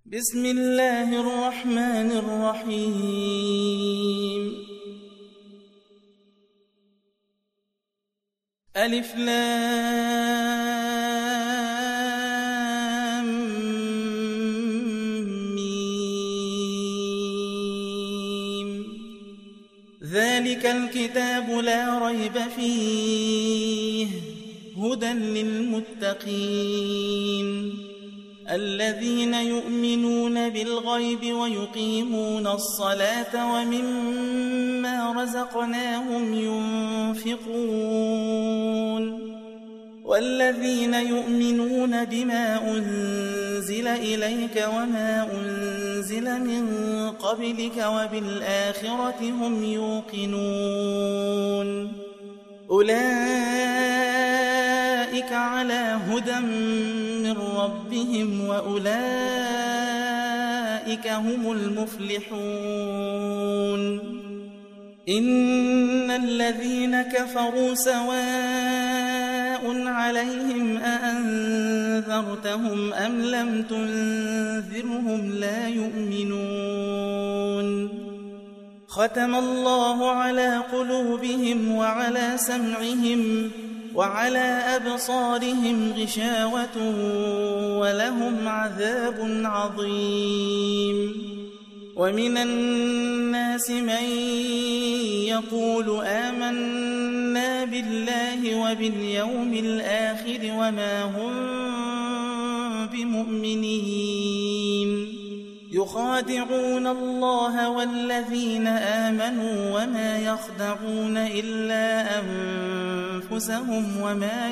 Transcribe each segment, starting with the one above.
بسم الله الرحمن الرحيم ألف لام ميم ذلك الكتاب لا ريب فيه هدى للمتقين الذين يؤمنون بالغيب ويقيمون الصلاة ومما رزقناهم ينفقون والذين يؤمنون بما أنزل إليك وما أنزل من قبلك وبالآخرة هم يوقنون أولئك على هدى من ربهم وأولئك هم المفلحون إن الذين كفروا سواء عليهم أأنذرتهم أم لم تنذرهم لا يؤمنون ختم الله على قلوبهم وعلى سمعهم وعلى أبصارهم غشاوة ولهم عذاب عظيم ومن الناس من يقول آمنا بالله وباليوم الآخر وما هم بمؤمنين يخادعون الله والذين آمنوا وما يخدعون إلا أنفسهم وما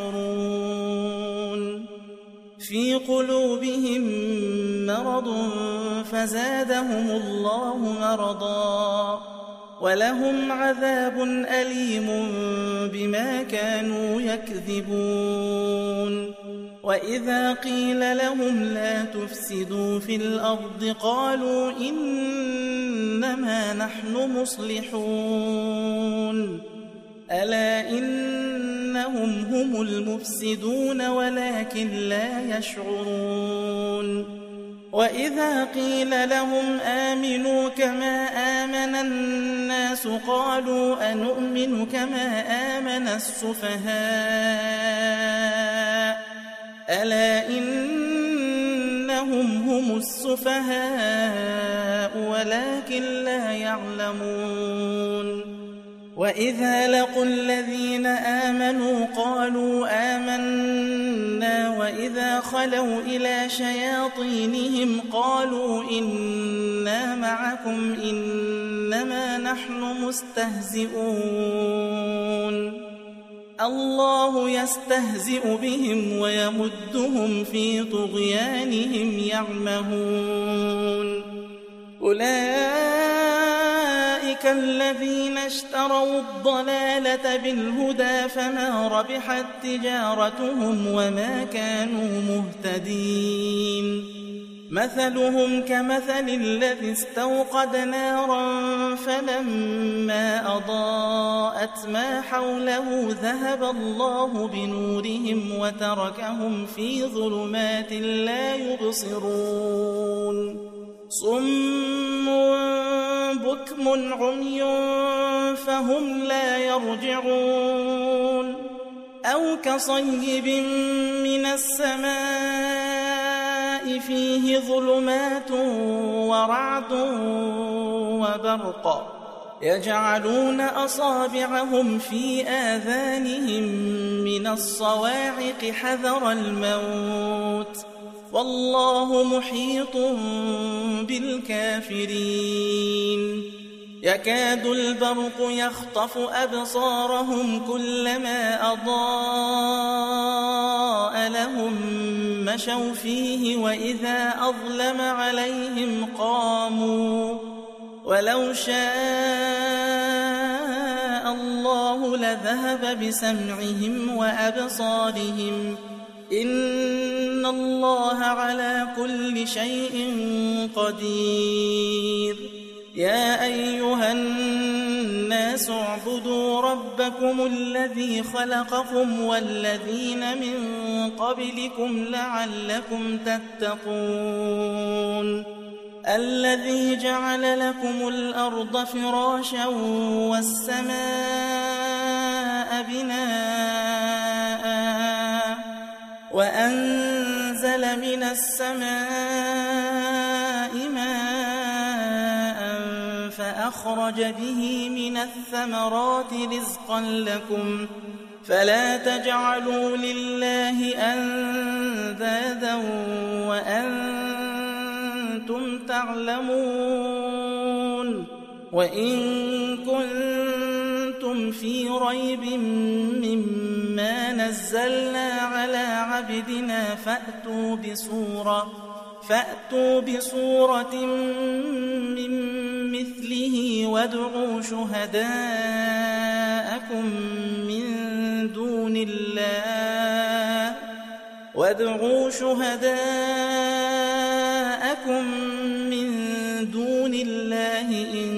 يشعرون في قلوبهم مرض فزادهم الله مرضا ولهم عذاب أليم بما كانوا يكذبون وإذا قيل لهم لا تفسدوا في الأرض قالوا إنما نحن مصلحون ألا إنهم هم المفسدون ولكن لا يشعرون وإذا قيل لهم آمنوا كما آمن الناس قالوا أنؤمن كما آمن السفهاء ألا إنهم هم السفهاء ولكن لا يعلمون وإذا لقوا الذين آمنوا قالوا آمنا وإذا خلوا إلى شياطينهم قالوا إنا معكم إنما نحن مستهزئون الله يستهزئ بهم ويمدهم في طغيانهم يعمهون أولئك الذين اشتروا الضلالة بالهدى فما ربحت تجارتهم وما كانوا مهتدين مثلهم كمثل الذي استوقد نارا فلما أضاءت ما حوله ذهب الله بنورهم وتركهم في ظلمات لا يبصرون صم بكم عمي فهم لا يرجعون أو كصيب من السماء فيه ظلمات ورعد وبرق يجعلون أصابعهم في آذانهم من الصواعق حذر الموت والله محيط بالكافرين يكاد البرق يخطف أبصارهم كلما أضاء لهم مشوا فيه وإذا أظلم عليهم قاموا ولو شاء الله لذهب بسمعهم وأبصارهم إن الله على كل شيء قدير يا أيها الناس الناس اعبدوا ربكم الذي خلقكم والذين من قبلكم لعلكم تتقون الذي جعل لكم الأرض فراشا والسماء بناء وأنزل من السماء ماء فأخرج به من الثمرات رزقا لكم فلا تجعلوا لله أندادا وأنتم تعلمون وإن كنتم في ريب مما نزلنا على عبدنا فأتوا بسورة من مثله وادعوا شهداءكم من دون الله إن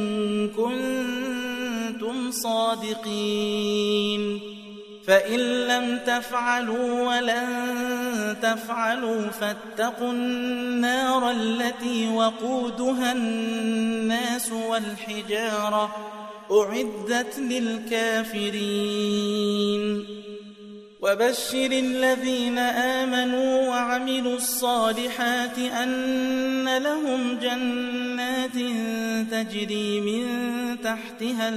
كنتم صادقين فإن لم تفعلوا ولن تفعلوا فاتقوا النار التي وقودها الناس والحجارة أعدت للكافرين وبشر الذين آمنوا وعملوا الصالحات أن لهم جنات تجري من تحتها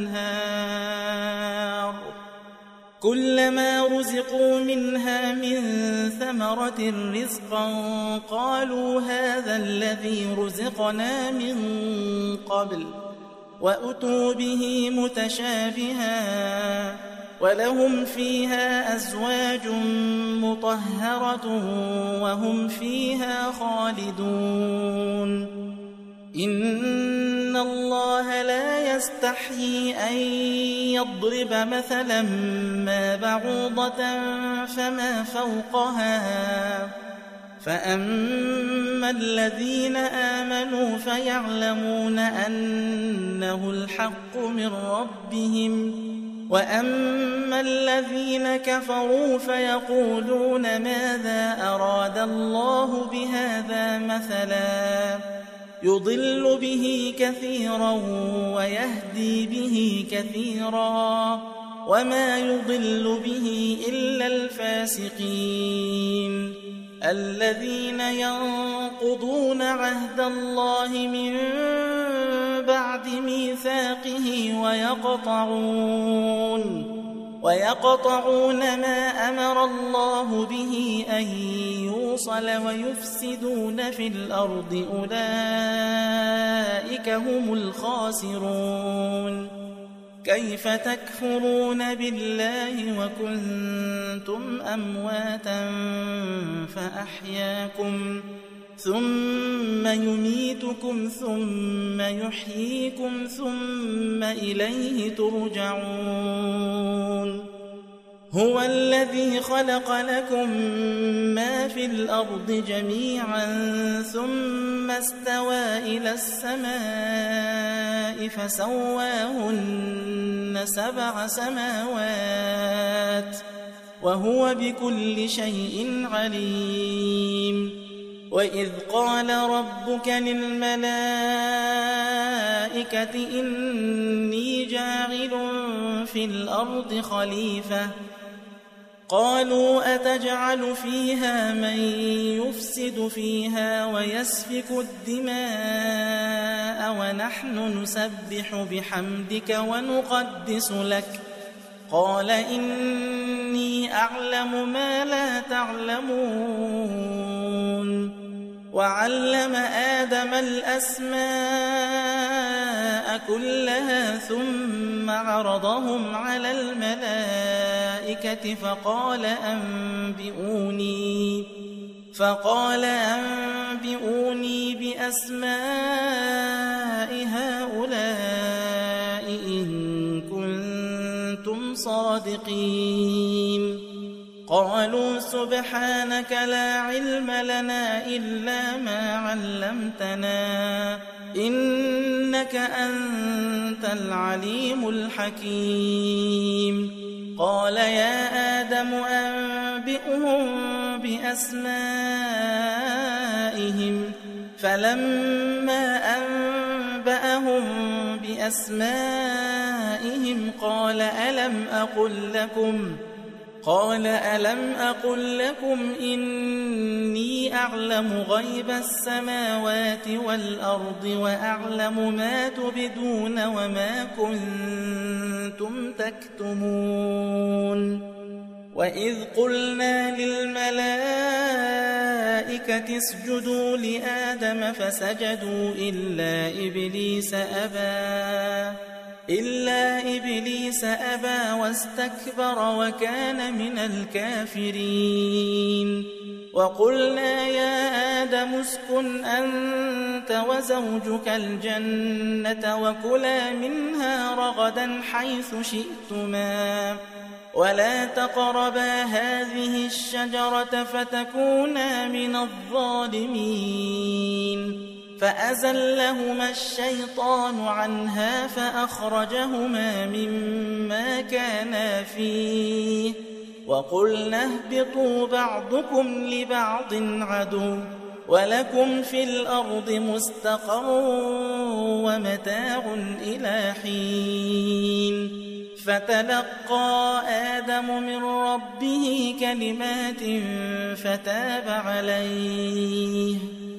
الأنهار كلما رزقوا منها من ثمرة رزقا قالوا هذا الذي رزقنا من قبل وأتوا به متشابها ولهم فيها أزواج مطهرة وهم فيها خالدون إن الله لا يستحيي أن يضرب مثلا ما بعوضة فما فوقها فأما الذين آمنوا فيعلمون أنه الحق من ربهم وأما الذين كفروا فيقولون ماذا أراد الله بهذا مثلا يضل به كثيرا ويهدي به كثيرا وما يضل به إلا الفاسقين الذين ينقضون عهد الله من بعد ميثاقه ويقطعون ما أمر الله به أن يوصل ويفسدون في الأرض أولئك هم الخاسرون كيف تكفرون بالله وكنتم أمواتا فأحياكم ثم يميتكم ثم يحييكم ثم إليه ترجعون هو الذي خلق لكم ما في الأرض جميعا ثم استوى إلى السماء فسواهن 7 سماوات وهو بكل شيء عليم وإذ قال ربك للملائكة إني جاعل في الأرض خليفة قالوا أتجعل فيها من يفسد فيها ويسفك الدماء ونحن نسبح بحمدك ونقدس لك قال إني أعلم ما لا تعلمون وعلم آدم الأسماء كلها ثم عرضهم على الملائكة فقال أنبئوني بأسماء هؤلاء إن كنتم صادقين قالوا سبحانك لا علم لنا إلا ما علمتنا إنك أنت العليم الحكيم قال يا آدم أنبئهم بأسمائهم فلما أنبأهم بأسمائهم قال ألم أقل لكم إني أعلم غيب السماوات والأرض وأعلم ما تبدون وما كنتم تكتمون وإذ قلنا للملائكة اسجدوا لآدم فسجدوا إلا إبليس أبى واستكبر وكان من الكافرين وقلنا يا آدم اسكن أنت وزوجك الجنة وكلا منها رغدا حيث شئتما ولا تقربا هذه الشجرة فتكونا من الظالمين فأزلهما الشيطان عنها فأخرجهما مما كانا فيه وقلنا اهبطوا بعضكم لبعض عدو ولكم في الأرض مستقر ومتاع إلى حين فتلقى آدم من ربه كلمات فتاب عليه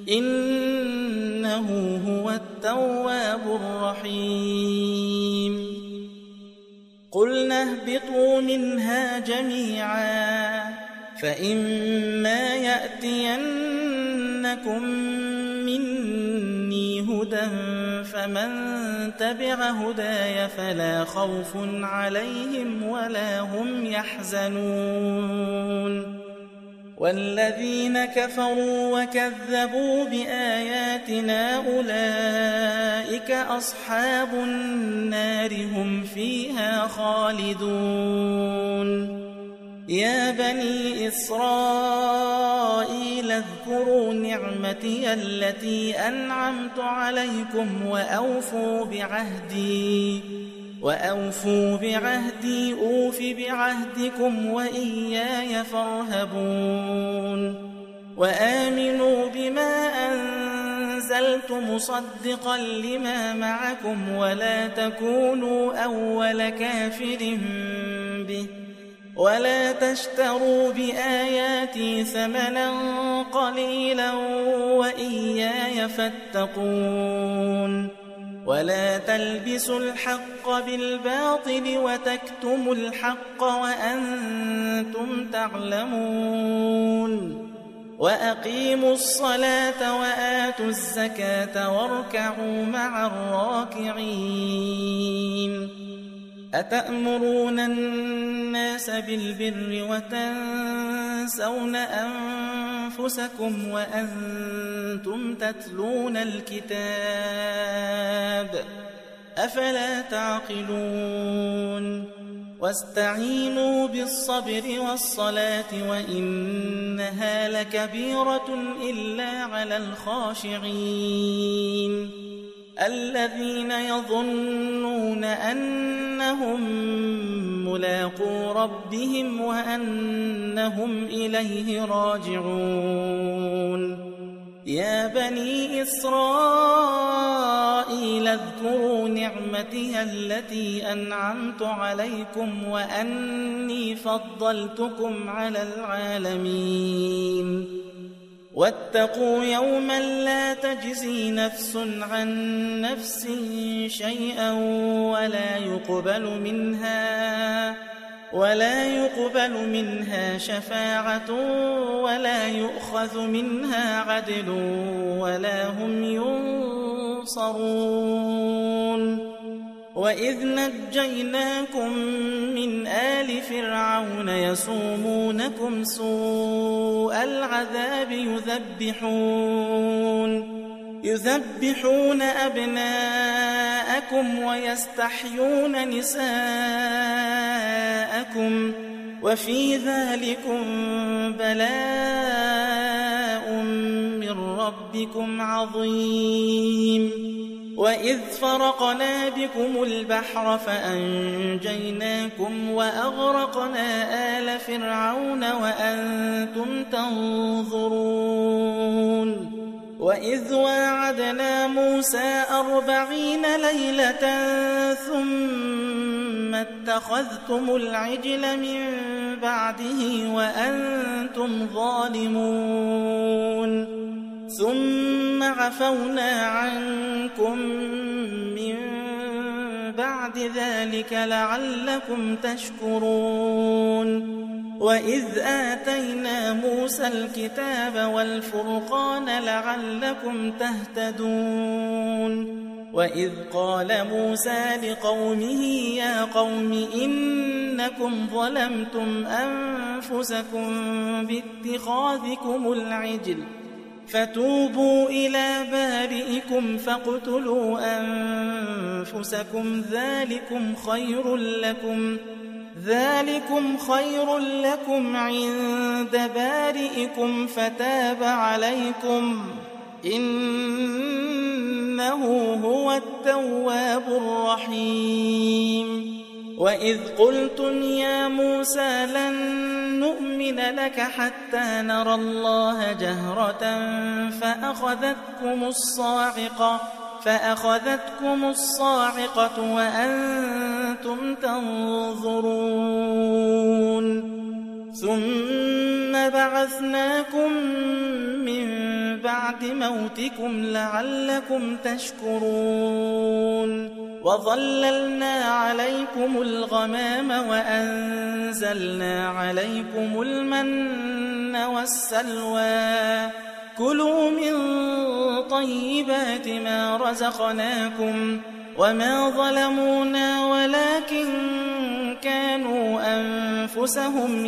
إنه هو التواب الرحيم قلنا اهبطوا منها جميعا فإما يأتينكم مني هدى فمن تبع هداي فلا خوف عليهم ولا هم يحزنون والذين كفروا وكذبوا بآياتنا أولئك أصحاب النار هم فيها خالدون يا بني إسرائيل اذكروا نعمتي التي أنعمت عليكم وأوفوا بعهدي أوف بعهدكم وإياي فارهبون وآمنوا بما أنزلت مصدقا لما معكم ولا تكونوا أول كافر به ولا تشتروا بآياتي ثمنا قليلا وإياي فاتقون ولا تلبسوا الحق بالباطل وتكتموا الحق وأنتم تعلمون وأقيموا الصلاة وآتوا الزكاة واركعوا مع الراكعين أتأمرون الناس بالبر وتنسون أنفسكم وأنتم تتلون الكتاب أفلا تعقلون واستعينوا بالصبر والصلاة وإنها لكبيرة إلا على الخاشعين الذين يظنون أنهم ملاقو ربهم وأنهم إليه راجعون يا بني إسرائيل اذكروا نعمتي التي أنعمت عليكم وأني فضلتكم على العالمين واتقوا يوما لا تجزي نفس عن نفس شيئا ولا يقبل منها شفاعة ولا يؤخذ منها عدل ولا هم ينصرون وإذ نجيناكم من آل فرعون يسومونكم سوء العذاب يذبحون أبناءكم ويستحيون نساءكم وفي ذلكم بلاء من ربكم عظيم وإذ فرقنا بكم البحر فأنجيناكم وأغرقنا آل فرعون وأنتم تنظرون وإذ واعدنا موسى 40 ليلة ثم اتخذتم العجل من بعده وأنتم ظالمون ثم عفونا عنكم من بعد ذلك لعلكم تشكرون وإذ آتينا موسى الكتاب والفرقان لعلكم تهتدون وإذ قال موسى لقومه يا قوم إنكم ظلمتم أنفسكم باتخاذكم العجل فتوبوا إلى بارئكم فاقتلوا أنفسكم ذلكم خير لكم عند بارئكم فتاب عليكم إنه هو التواب الرحيم وإذ قلتم يا موسى لن نؤمن لك حتى نرى الله جهرة فأخذتكم الصاعقة وأنتم تنظرون ثم بعثناكم من بعد موتكم لعلكم تشكرون وظللنا عليكم الغمام وأنزلنا عليكم المن والسلوى كلوا من طيبات ما رزقناكم وما ظلمونا ولكن كانوا أنفسهم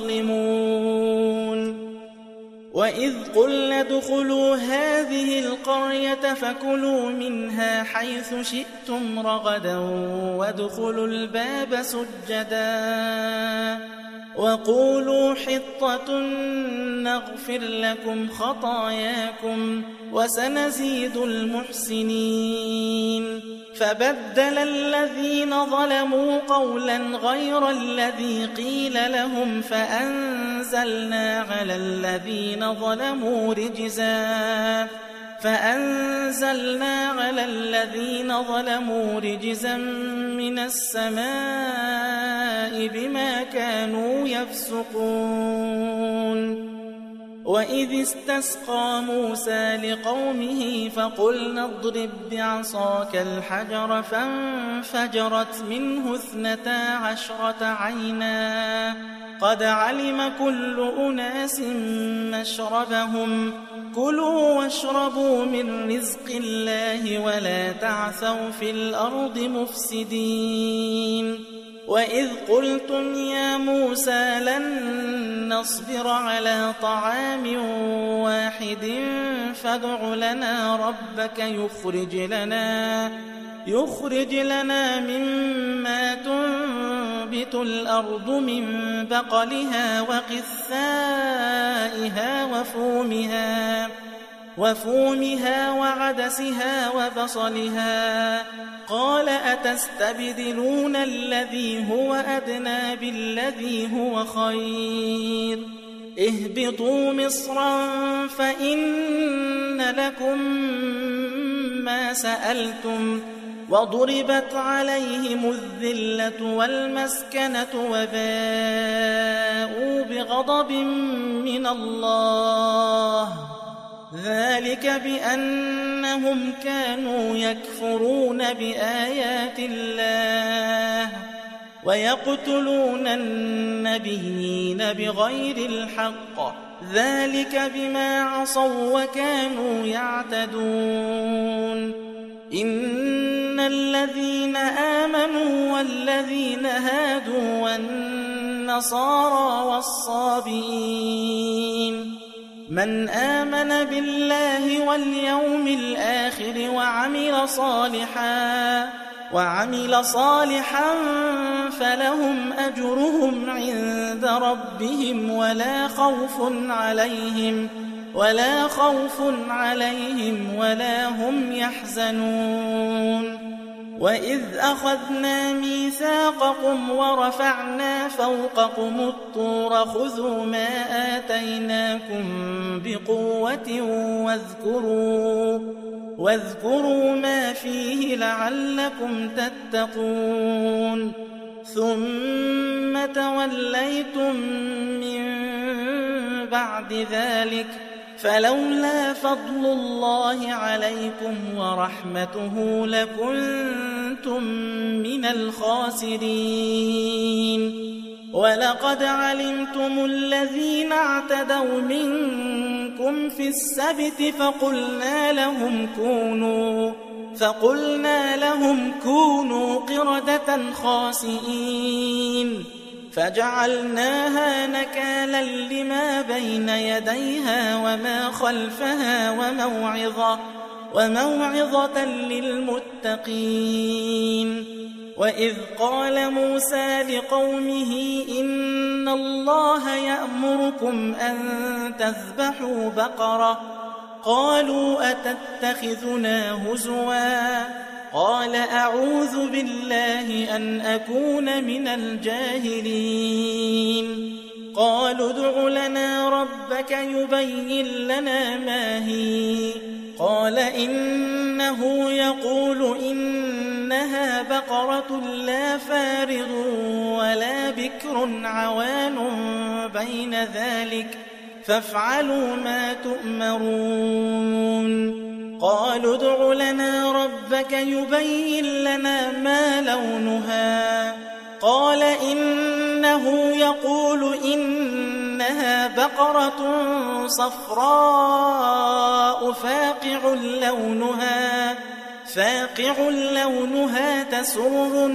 يظلمون وإذ قلنا ادخلوا هذه القرية فكلوا منها حيث شئتم رغدا وادخلوا الباب سجدا وقولوا حطة نغفر لكم خطاياكم وسنزيد المحسنين فبدل الذين ظلموا قولا غير الذي قيل لهم فأنزلنا على الذين ظلموا رجزا من السماء بما كانوا يفسقون وإذ استسقى موسى لقومه فقلنا اضرب بعصاك الحجر فانفجرت منه 12 عينا قد علم كل أناس مشربهم كلوا واشربوا من رزق الله ولا تعثوا في الأرض مفسدين وإذ قلتم يا موسى لن نصبر على طعام واحد فادع لنا ربك يخرج لنا مما تنبت الأرض من بقلها وقثائها وفومها وعدسها وبصلها قال أتستبدلون الذي هو أدنى بالذي هو خير اهبطوا مصرا فإن لكم ما سألتم وضربت عليهم الذلة والمسكنة وباءوا بغضب من الله ذلك بأنهم كانوا يكفرون بآيات الله ويقتلون النبيين بغير الحق ذلك بما عصوا وكانوا يعتدون إن الذين آمنوا والذين هادوا والنصارى والصابئين من آمن بالله واليوم الآخر وعمل صالحا فلهم أجرهم عند ربهم ولا خوف عليهم ولا هم يحزنون وإذ أخذنا ميثاقكم ورفعنا فوقكم الطور خذوا ما آتيناكم بقوة واذكروا ما فيه لعلكم تتقون ثم توليتم من بعد ذلك فلولا فضل الله عليكم ورحمته لكنتم من الخاسرين ولقد علمتم الذين اعتدوا منكم في السبت فقلنا لهم كونوا قردة خاسئين فجعلناها نكالا لما بين يديها وما خلفها وموعظة للمتقين وإذ قال موسى لقومه إن الله يأمركم أن تذبحوا بقرة قالوا أتتخذنا هزوا قال أعوذ بالله أن أكون من الجاهلين قالوا ادع لنا ربك يبين لنا ما هي قال إنه يقول إنها بقرة لا فارض ولا بكر عوان بين ذلك فافعلوا ما تؤمرون قالوا ادع لنا ربك يبين لنا ما لونها قال إنه يقول إنها بقرة صفراء فاقع لونها تسر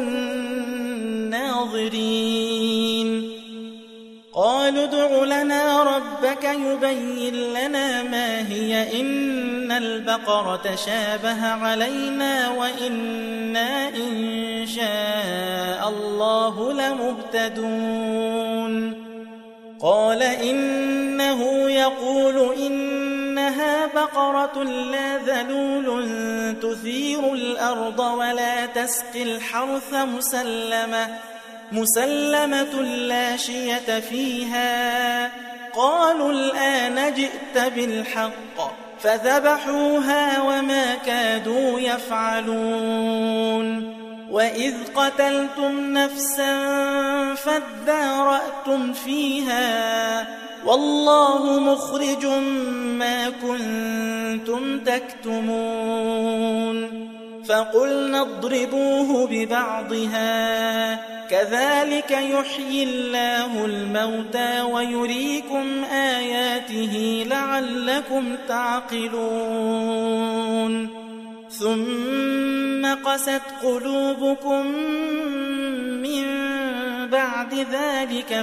الناظرين قالوا ادع لنا ربك يبين لنا ما هي إن البقرة شابه علينا وإنا إن شاء الله لمهتدون قال إنه يقول إنها بقرة لا ذلول تثير الأرض ولا تسقي الحرث مسلمة لا شية فيها قالوا الآن جئت بالحق فذبحوها وما كادوا يفعلون وإذ قتلتم نفسا فادارأتم فيها والله مخرج ما كنتم تكتمون فقلنا اضربوه ببعضها كذلك يحيي الله الموتى ويريكم آياته لعلكم تعقلون ثم قست قلوبكم من بعد ذلك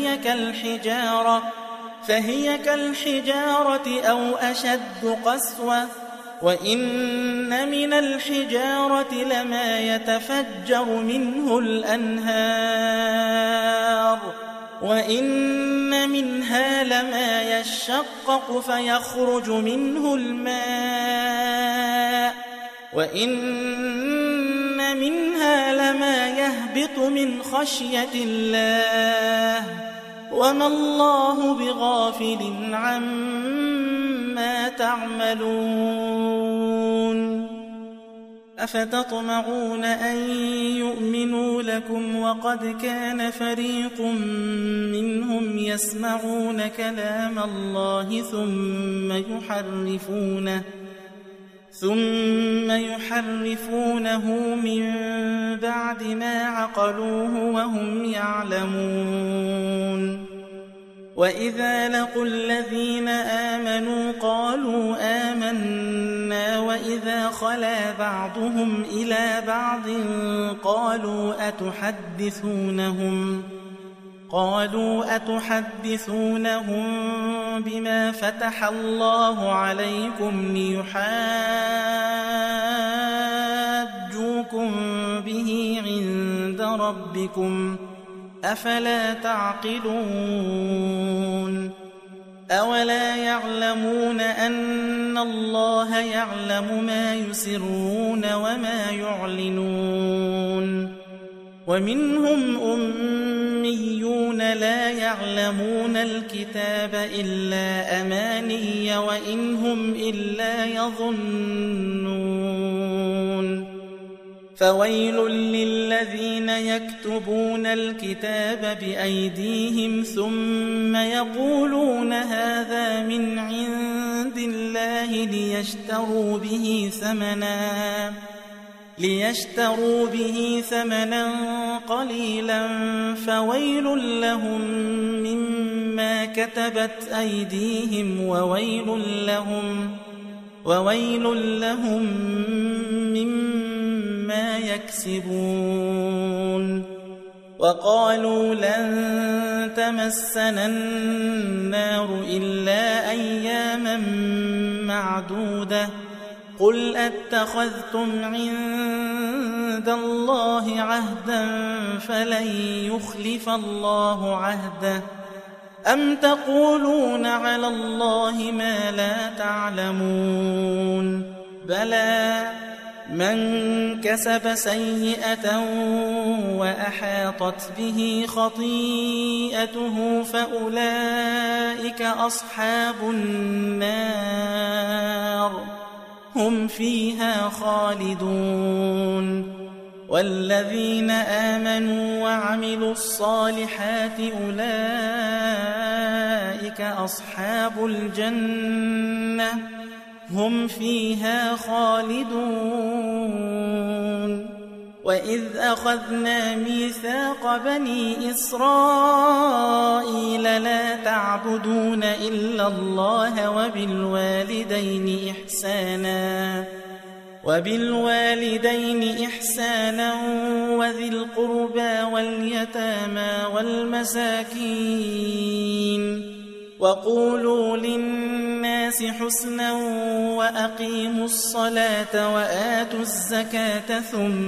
فهي كالحجارة أو أشد قسوة وإن من الحجارة لما يتفجر منه الأنهار وإن منها لما يشقق فيخرج منه الماء وإن منها لما يهبط من خشية الله وما الله بغافل عما تعملون أفتطمعون أن يؤمنوا لكم وقد كان فريق منهم يسمعون كلام الله ثم يحرفونه من بعد ما عقلوه وهم يعلمون وإذا لقوا الذين آمنوا قالوا آمنا وإذا خلا بعضهم إلى بعض قالوا أتحدثونهم بما فتح الله عليكم ليحاجوكم به عند ربكم أفلا تعقلون أولا يعلمون أن الله يعلم ما يسرون وما يعلنون ومنهم أميون لا يعلمون الكتاب إلا أماني وإن هم إلا يظنون فويل للذين يكتبون الكتاب بأيديهم ثم يقولون هذا من عند الله ليشتروا به ثمنا قليلا فويل لهم مما كتبت أيديهم وويل لهم مما يكسبون وقالوا لن تمسنا النار إلا أياما معدودة قل أتخذتم عند الله عهدا فلن يخلف الله عهده أم تقولون على الله ما لا تعلمون بلى من كسب سيئة وأحاطت به خطيئته فأولئك أصحاب النار هم فيها خالدون والذين آمنوا وعملوا الصالحات أولئك أصحاب الجنة هم فيها خالدون وإذ أخذنا ميثاق بني إسرائيل لا تعبدون إلا الله وبالوالدين إحسانا وذي القربى واليتامى والمساكين وقولوا للناس حسنا وأقيموا الصلاة وآتوا الزكاة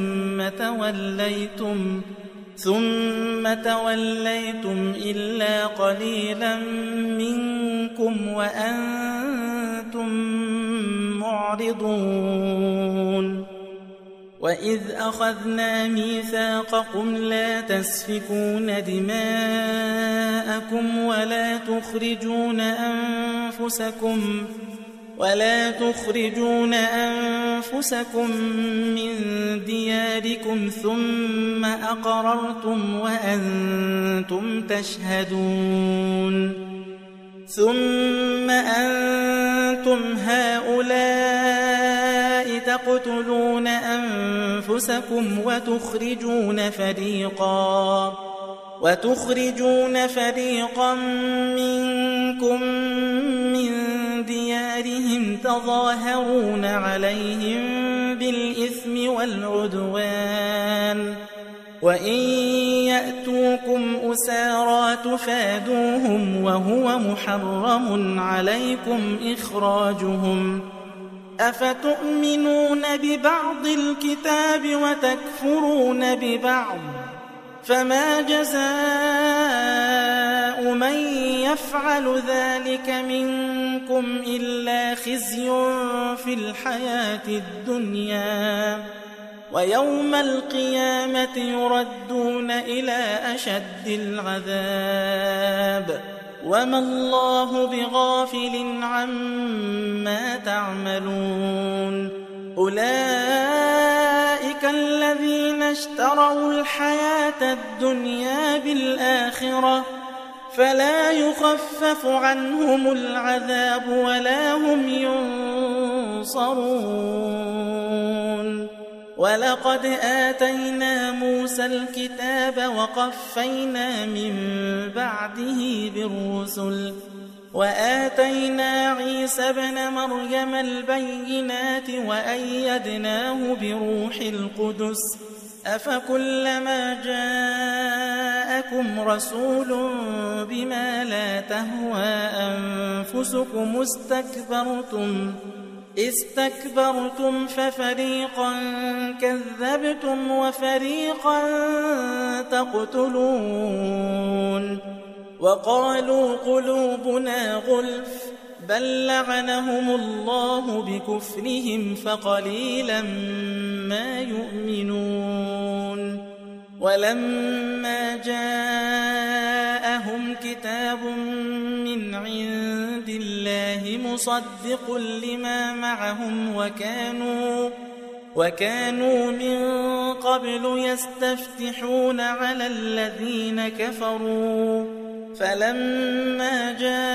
ثم توليتم إلا قليلا منكم وأنتم معرضون وإذ أخذنا ميثاقكم لا تسفكون دماءكم ولا تخرجون أنفسكم من دياركم ثم أقررتم وأنتم تشهدون ثم أنتم هؤلاء تقتلون أنفسكم وتخرجون فريقا منكم من ديارهم تظاهرون عليهم بالإثم والعدوان وإن يأتوكم أسارى تفادوهم وهو محرم عليكم إخراجهم أفتؤمنون ببعض الكتاب وتكفرون ببعض فما جزاء من يفعل ذلك منكم إلا خزي في الحياة الدنيا ويوم القيامة يردون إلى أشد العذاب وما الله بغافل عما تعملون أولئك الذين اشتروا الحياة الدنيا بالآخرة فلا يخفف عنهم العذاب ولا هم ينصرون ولقد آتينا موسى الكتاب وقفينا من بعده بالرسل وآتينا عيسى ابن مريم البينات وأيدناه بروح القدس أفكلما جاءكم رسول بما لا تهوى أنفسكم استكبرتم ففريقا كذبتم وفريقا تقتلون وقالوا قلوبنا غلف بل لعنهم الله بكفرهم فقليلا ما يؤمنون ولما جاءهم كتاب من عند الله مصدق لما معهم وكانوا من قبل يستفتحون على الذين كفروا فلما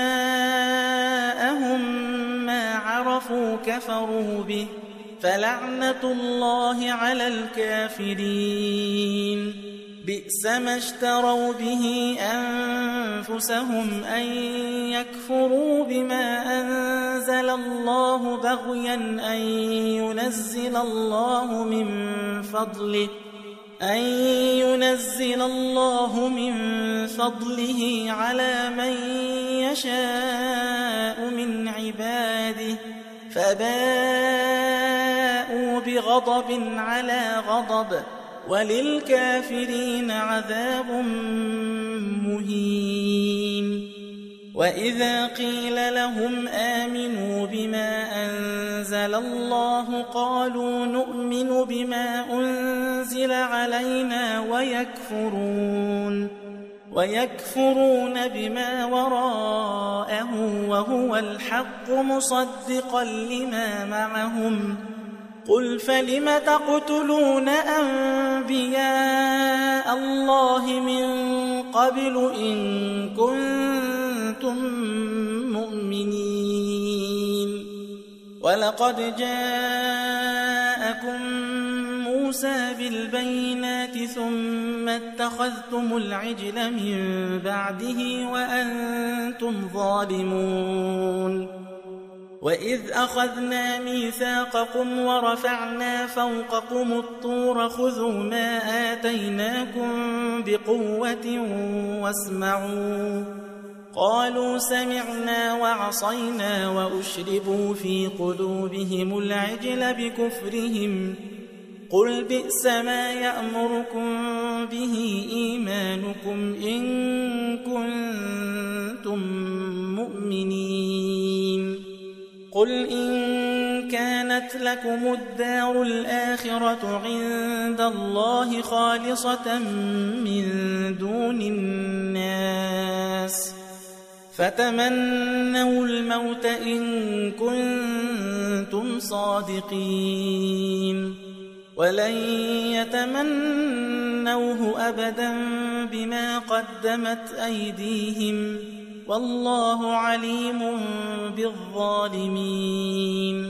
جاءهم ما عرفوا كفروا به فلعنة الله على الكافرين بئس ما اشتروا به أنفسهم أن يكفروا بما أنزل الله بغيا أن ينزل الله من فضله على من يشاء من عباده فباءوا بغضب على غضب وللكافرين عذاب مهين وإذا قيل لهم آمنوا بما أنزل الله قالوا نؤمن بما أنزل علينا ويكفرون بما وراءه وهو الحق مصدقا لما معهم قل فلم تقتلون أنبياء الله من قبل إن كنتم مؤمنين ولقد جاءكم موسى بالبينات ثم اتخذتم العجل من بعده وأنتم ظالمون وإذ أخذنا ميثاقكم ورفعنا فوقكم الطور خذوا ما آتيناكم بقوة واسمعوا قالوا سمعنا وعصينا وأشربوا في قلوبهم العجل بكفرهم قل بئس ما يأمركم به إيمانكم إن كنتم مؤمنين قل إن كانت لكم الدار الآخرة عند الله خالصة من دون الناس فتمنوا الموت إن كنتم صادقين ولن يتمنوه أبدا بما قدمت أيديهم والله عليم بالظالمين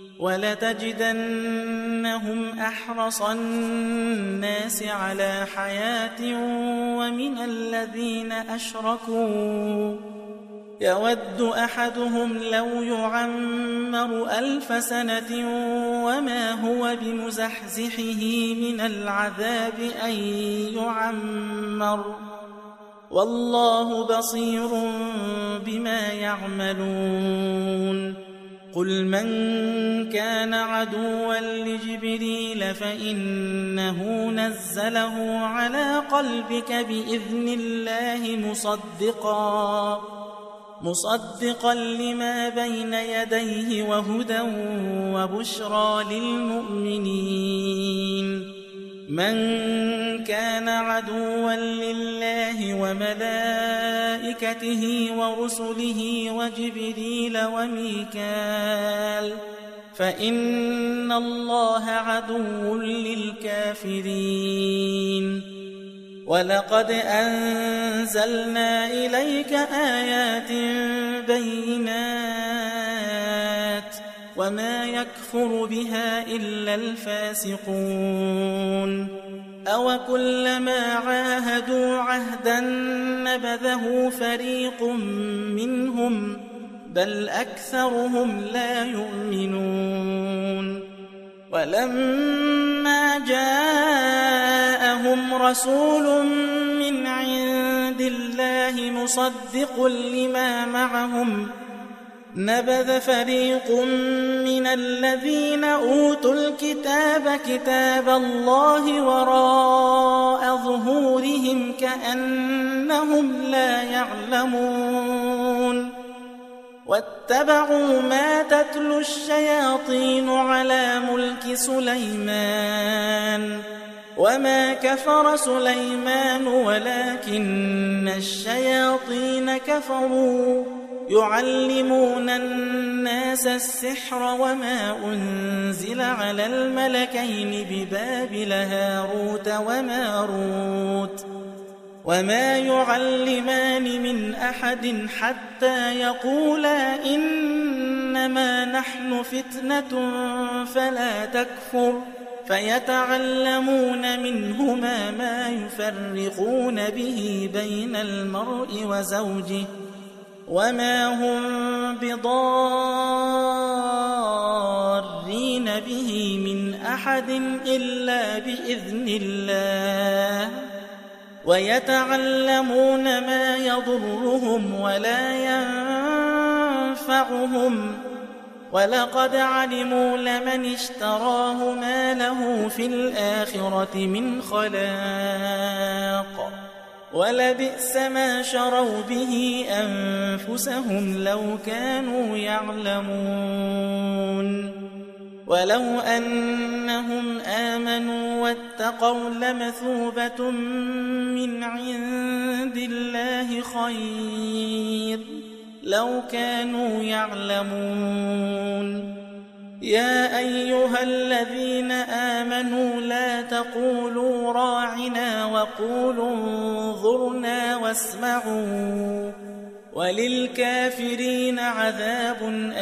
ولتجدنهم أحرص الناس على حياة ومن الذين أشركوا يود أحدهم لو يعمر 1000 سنة وما هو بمزحزحه من العذاب أن يعمر والله بصير بما يعملون قل من كان عدوا لجبريل فإنه نزله على قلبك بإذن الله مصدقا لما بين يديه وهدى وبشرى للمؤمنين من كان عدوا لله وملائكته ورسله وجبريل وميكال فإن الله عدو للكافرين ولقد أنزلنا إليك آيات بينات وما يكفر بها إلا الفاسقون أو كلما عاهدوا عهدا نبذه فريق منهم بل أكثرهم لا يؤمنون ولما جاءهم رسول من نبذ فريق من الذين أوتوا الكتاب كتاب الله وراء ظهورهم كأنهم لا يعلمون واتبعوا ما تتلو الشياطين على ملك سليمان وما كفر سليمان ولكن الشياطين كفروا يعلمون الناس السحر وما أنزل على الملكين ببابل هاروت وماروت وما يعلمان من أحد حتى يقولا إنما نحن فتنة فلا تكفر فيتعلمون منهما ما يفرقون به بين المرء وزوجه وما هم بضارين به من أحد إلا بإذن الله ويتعلمون ما يضرهم ولا ينفعهم ولقد علموا لمن اشتراه ما له في الآخرة من خلاق ولبئس ما شروا به أنفسهم لو كانوا يعلمون ولو أنهم آمنوا واتقوا لمثوبة من عند الله خير لو كانوا يعلمون يا أيها الذين آمنوا لا تقولوا راعنا وقولوا انظرنا واسمعوا وللكافرين عذاب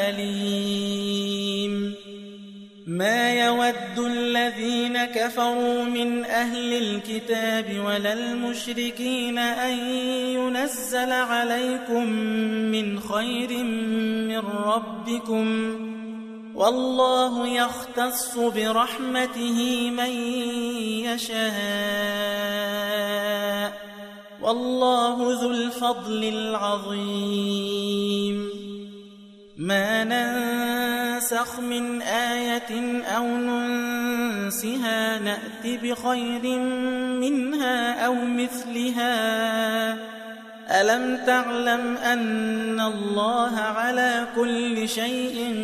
أليم ما يود الذين كفروا من أهل الكتاب ولا المشركين أن ينزل عليكم من خير من ربكم والله يختص برحمته من يشاء والله ذو الفضل العظيم ما ننسخ من آية أو ننسها نأت بخير منها أو مثلها ألم تعلم أن الله على كل شيء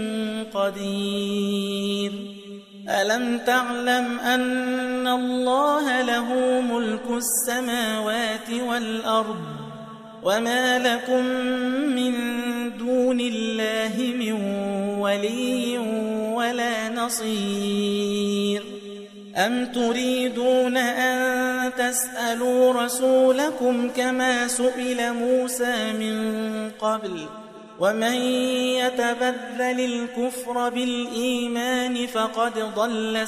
قدير ألم تعلم أن الله له ملك السماوات والأرض وما لكم من دون الله من ولي ولا نصير أم تريدون أن تسألوا رسولكم كما سئل موسى من قبل ومن يتبدل الكفر بالإيمان فقد ضل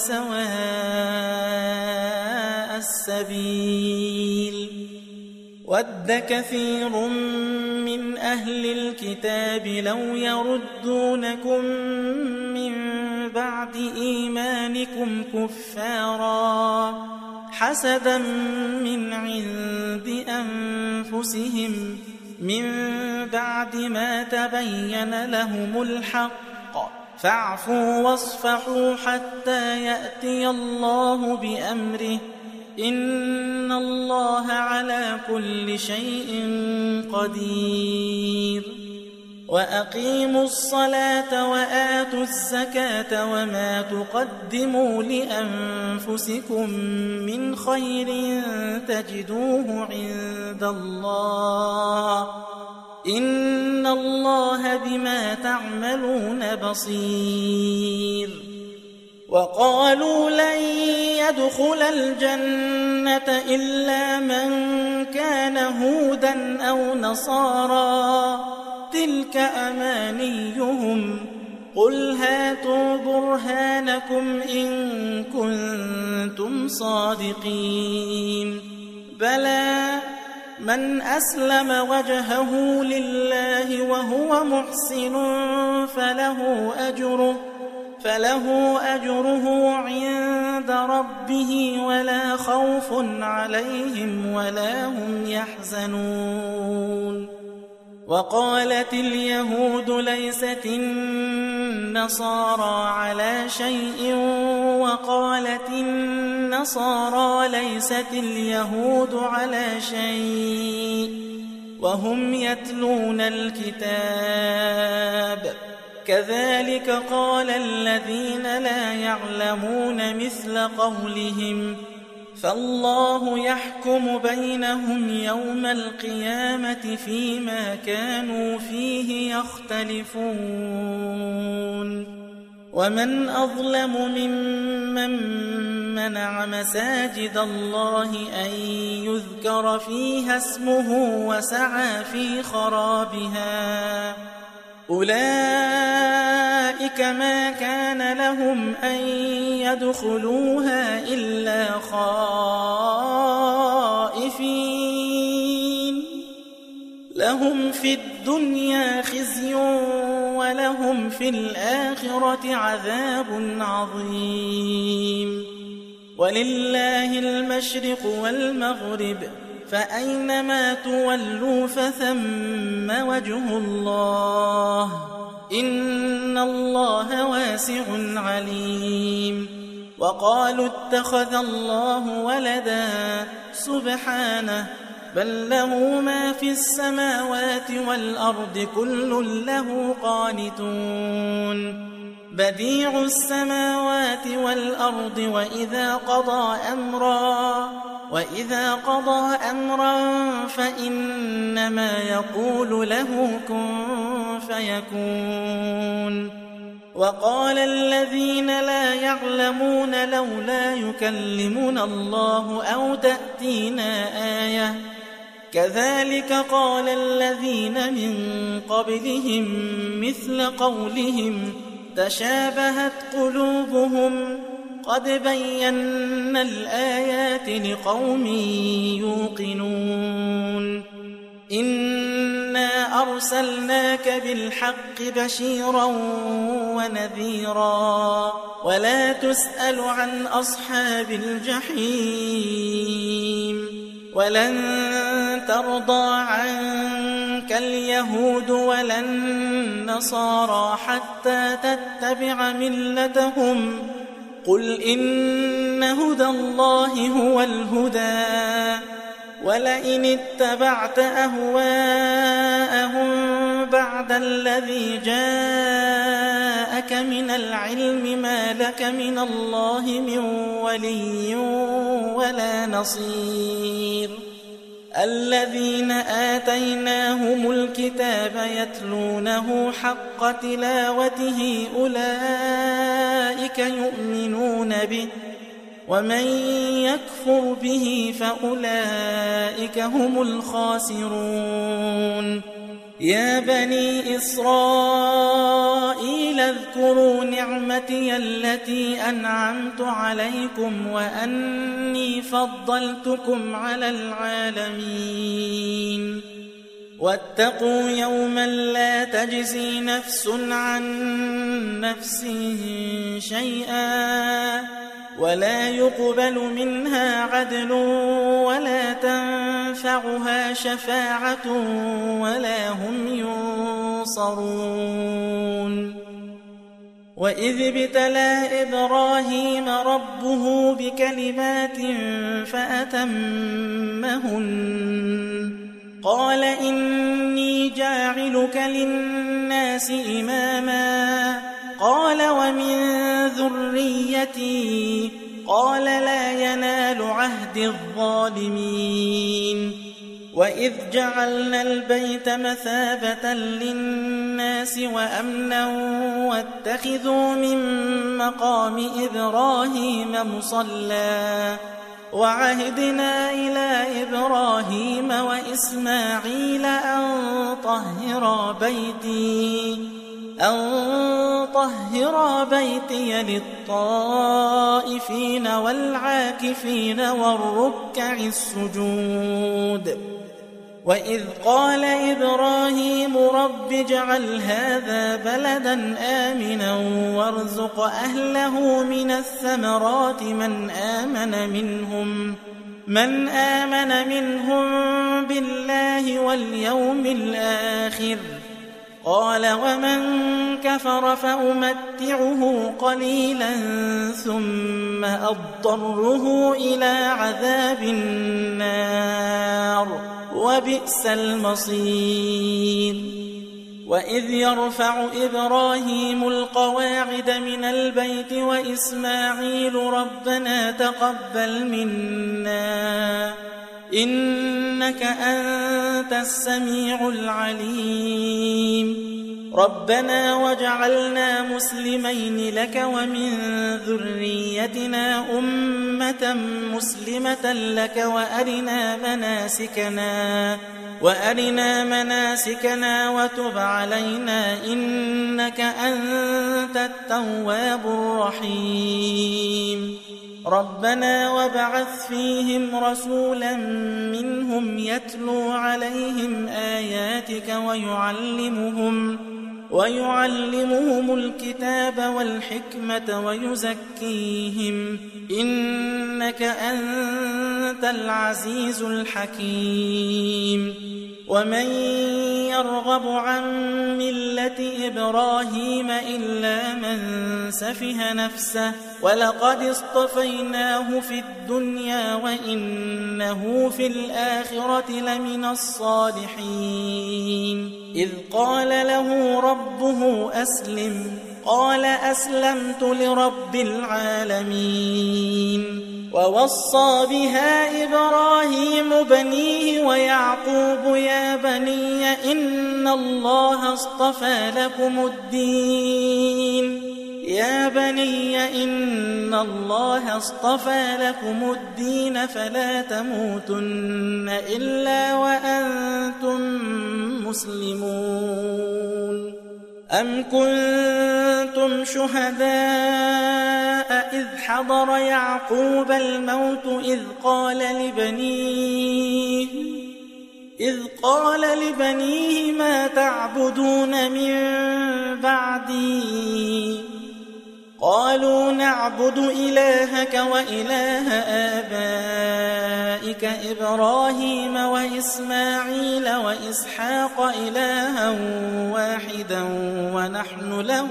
سواء السبيل ود كثير من أهل الكتاب لو يردونكم من بعد إيمانكم كفارا حسدا من عند أنفسهم من بعد ما تبين لهم الحق فاعفوا واصفحوا حتى يأتي الله بأمره إن الله على كل شيء قدير وأقيموا الصلاة وآتوا الزكاة وما تقدموا لأنفسكم من خير تجدوه عند الله إن الله بما تعملون بصير وقالوا لن يدخل الجنة إلا من كان هودا أو نصارى تلك أمانيهم قل هاتوا برهانكم إن كنتم صادقين بلى من أسلم وجهه لله وهو محسن فله أجره عند ربه ولا خوف عليهم ولا هم يحزنون وقالت اليهود ليست النصارى على شيء وقالت النصارى ليست اليهود على شيء وهم يتلون الكتاب كذلك قال الذين لا يعلمون مثل قولهم فالله يحكم بينهم يوم القيامة فيما كانوا فيه يختلفون ومن أظلم ممن منع مساجد الله أن يذكر فيها اسمه وسعى في خرابها أولئك ما كان لهم أن يدخلوها إلا خائفين لهم في الدنيا خزي ولهم في الآخرة عذاب عظيم ولله المشرق والمغرب فأينما تولوا فثم وجه الله إن الله واسع عليم وقالوا اتخذ الله ولدا سبحانه بل له ما في السماوات والأرض كل له قانتون بديع السماوات والأرض وإذا قضى أمرا فإنما يقول له كن فيكون وقال الذين لا يعلمون لولا يكلمنا الله أو تأتينا آية كذلك قال الذين من قبلهم مثل قولهم تشابهت قلوبهم قد بينا الآيات لقوم يوقنون إنا أرسلناك بالحق بشيرا ونذيرا ولا تسأل عن أصحاب الجحيم ولن ترضى عنك اليهود ولا النصارى حتى تتبع ملتهم قل إن هدى الله هو الهدى ولئن اتبعت أهواءهم بعد الذي جاءك من العلم ما لك من الله من ولي ولا نصير الذين آتيناهم الكتاب يتلونه حق تلاوته أولئك يؤمنون به ومن يكفر به فأولئك هم الخاسرون يا بني إسرائيل اذكروا نعمتي التي أنعمت عليكم وأني فضلتكم على العالمين واتقوا يوما لا تجزي نفس عن نفس شيئا ولا يقبل منها عدل ولا تنفعها شفاعة ولا هم ينصرون وإذ ابتلى إبراهيم ربه بكلمات فأتمهن قال إني جاعلك للناس إماما قال ومن ذريتي قال لا ينال عهد الظالمين وإذ جعلنا البيت مثابة للناس وأمنا واتخذوا من مقام إبراهيم مصلى وعهدنا إلى إبراهيم وإسماعيل أن طهرا بيتي للطائفين والعاكفين والركع السجود وإذ قال إبراهيم رب اجعل هذا بلدا آمنا وارزق أهله من الثمرات من آمن من آمن منهم بالله واليوم الآخر. قال ومن كفر فأمتعه قليلا ثم أضطره إلى عذاب النار وبئس المصير. وإذ يرفع إبراهيم القواعد من البيت وإسماعيل ربنا تقبل منا إنك أنت السميع العليم. ربنا واجعلنا مسلمين لك ومن ذريتنا أمة مسلمة لك وأرنا مناسكنا وتب علينا إنك أنت التواب الرحيم. ربنا وابعث فيهم رسولا منهم يتلو عليهم آياتك ويعلمهم الكتاب والحكمة ويزكيهم إنك أنت العزيز الحكيم. ومن يرغب عن ملة إبراهيم إلا من سفه نفسه ولقد اصطفيناه في الدنيا وإنه في الآخرة لمن الصالحين. إذ قال له ربه أسلم قال أسلمت لرب العالمين. ووصى بها إبراهيم بنيه ويعقوب يا بني إن الله اصطفى لكم الدين فلا تموتن إلا وأنتم مسلمون. أم كنتم شهداء إذ حضر يعقوب الموت إذ قال لبنيه ما تعبدون من بعدي قالوا نعبد إلهك وإله آبائك إبراهيم وإسماعيل وإسحاق إلها واحدا ونحن له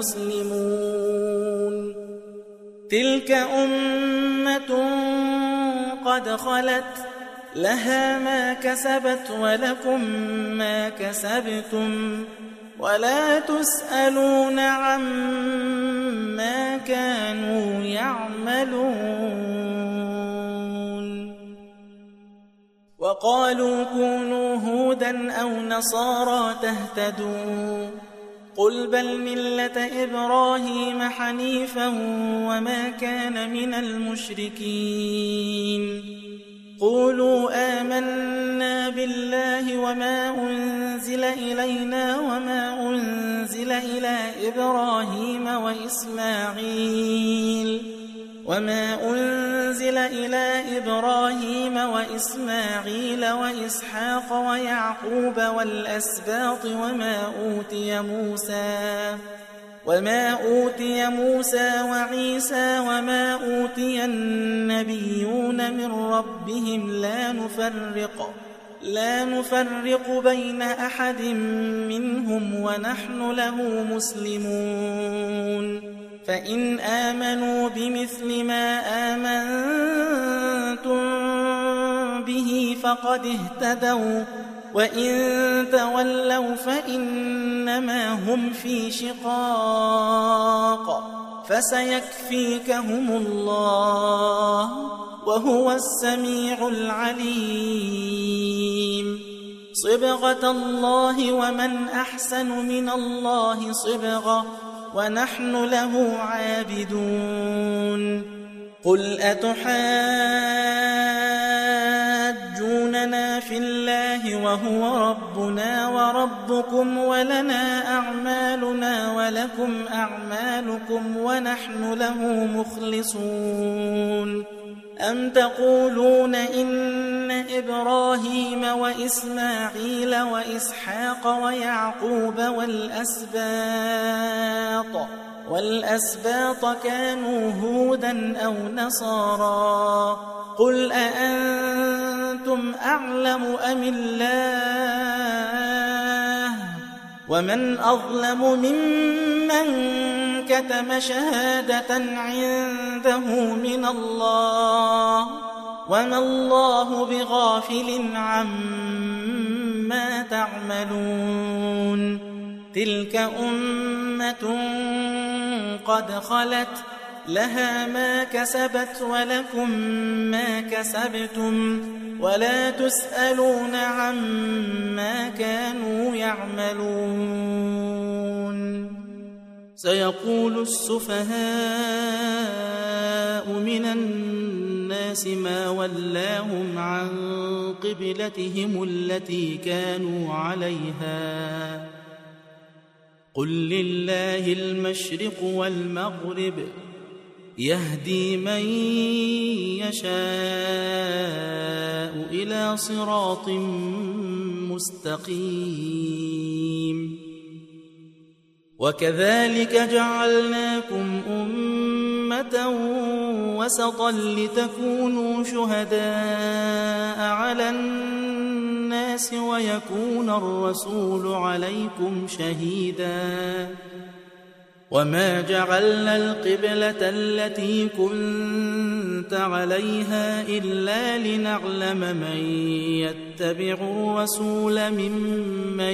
مسلمون. تلك أمة قد خلت لها ما كسبت ولكم ما كسبتم ولا تسألون عما كانوا يعملون. وقالوا كونوا هودا أو نصارى تهتدوا قل بل ملة إبراهيم حنيفا وما كان من المشركين. قولوا آمنا بالله وما أنزل إلينا وما أنزل إلى إبراهيم وإسماعيل وإسحاق ويعقوب والأسباط وما أوتي موسى وعيسى وما أوتي النبيون من ربهم لا نفرق بين أحد منهم ونحن له مسلمون. فإن آمنوا بمثل ما آمنتم به فقد اهتدوا وإن تولوا فإنما هم في شقاق فسيكفيكهم الله وهو السميع العليم. صبغة الله ومن أحسن من الله صبغة ونحن له عابدون. قل أتحاجوننا في الله وهو ربنا وربكم ولنا أعمالنا ولكم أعمالكم ونحن له مخلصون. أم تقولون إن إبراهيم وإسماعيل وإسحاق ويعقوب والأسباط كانوا هودا أو نصارى قل أأنتم أعلم أم الله ومن أظلم ممن كتم شهادة عنده من الله وما الله بغافل عما تعملون تلك أمة قد خلت لها ما كسبت ولكم ما كسبتم ولا تسألون عما كانوا يعملون سيقول السفهاء من الناس ما ولاهم عن قبلتهم التي كانوا عليها قل لله المشرق والمغرب يهدي من يشاء إلى صراط مستقيم وكذلك جعلناكم أمة وسطا لتكونوا شهداء على الناس ويكون الرسول عليكم شهيدا وما جعلنا القبلة التي كنت عليها إلا لنعلم من يتبع الرسول ممن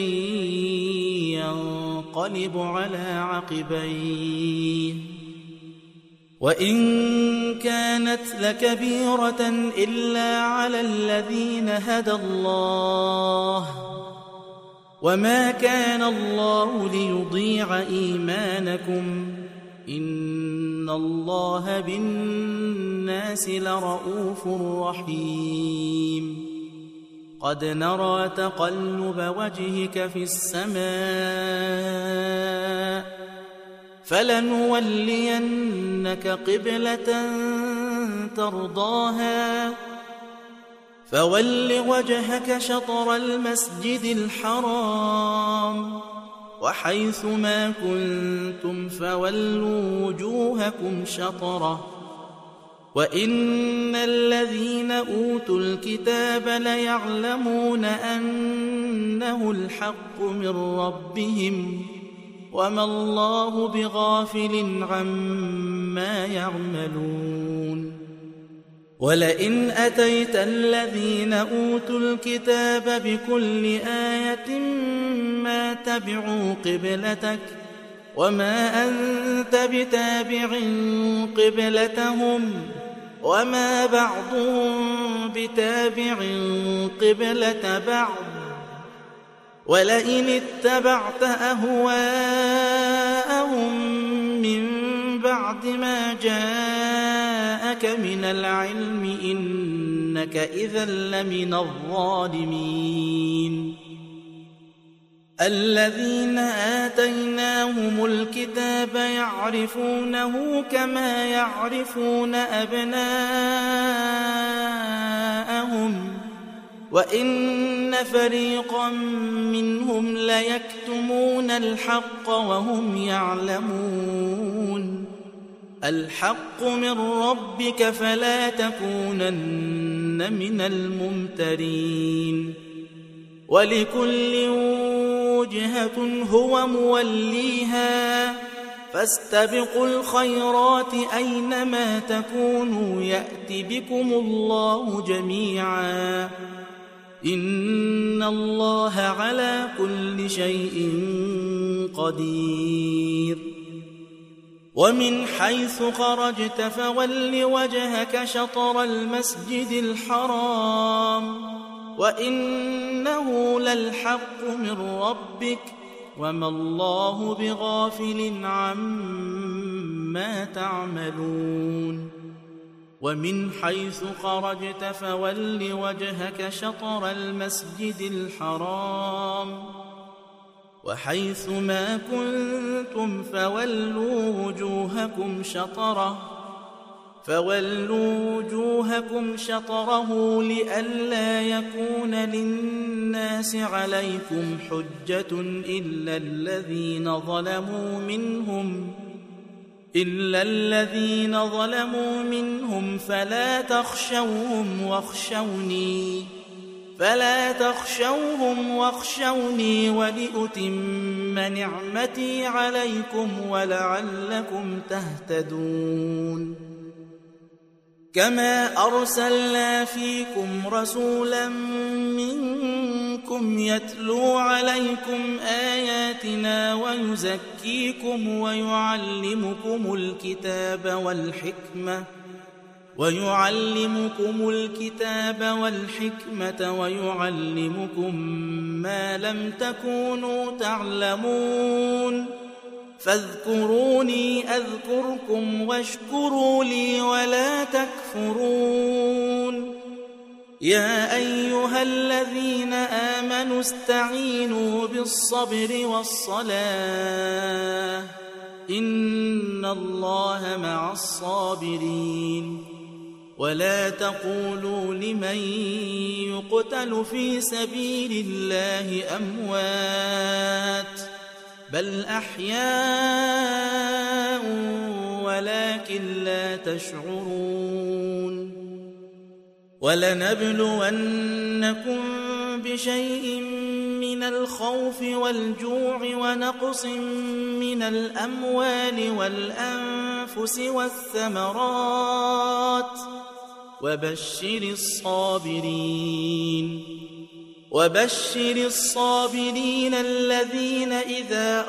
ينقلب على عقبيه وإن كانت لكبيرة إلا على الذين هدى الله وما كان الله ليضيع إيمانكم إن الله بالناس لرؤوف رحيم قد نرى تقلب وجهك في السماء فلنولينك قبلة ترضاها فول وجهك شطر المسجد الحرام وحيث ما كنتم فولوا وجوهكم شطره وإن الذين أوتوا الكتاب ليعلمون أنه الحق من ربهم وما الله بغافل عما يعملون ولئن أتيت الذين أوتوا الكتاب بكل آية ما تبعوا قبلتك وما أنت بتابع قبلتهم وما بعضهم بتابع قبلة بعض ولئن اتبعت أهواءهم من بعد ما جاءك من العلم إنك إذا لمن الظالمين الذين آتيناهم الكتاب يعرفونه كما يعرفون أبناءهم وإن فريقا منهم ليكتمون الحق وهم يعلمون الحق من ربك فلا تكونن من الممترين ولكل وجهة هو موليها فاستبقوا الخيرات أينما تكونوا يأت بكم الله جميعا إن الله على كل شيء قدير ومن حيث خرجت فول وجهك شطر المسجد الحرام وإنه للحق من ربك وما الله بغافل عما تعملون ومن حيث خرجت فول وجهك شطر المسجد الحرام وحيث ما كنتم فولوا وجوهكم شطره لئلا يكون للناس عليكم حجة إلا الذين ظلموا منهم إلا الذين ظلموا منهم فلا تخشوهم واخشوني ولأتم نعمتي عليكم ولعلكم تهتدون كما أرسلنا فيكم رسولا منكم يتلو عليكم آياتنا ويزكيكم ويعلمكم الكتاب والحكمة ويعلمكم ما لم تكونوا تعلمون فاذكروني أذكركم واشكروا لي ولا تكفرون يا أيها الذين آمنوا استعينوا بالصبر والصلاة إن الله مع الصابرين ولا تقولوا لمن يقتل في سبيل الله أموات بل أحياء ولكن لا تشعرون ولنبلونكم بشيء من الخوف والجوع ونقص من الأموال والأنفس والثمرات وبشر الصابرين الذين إذا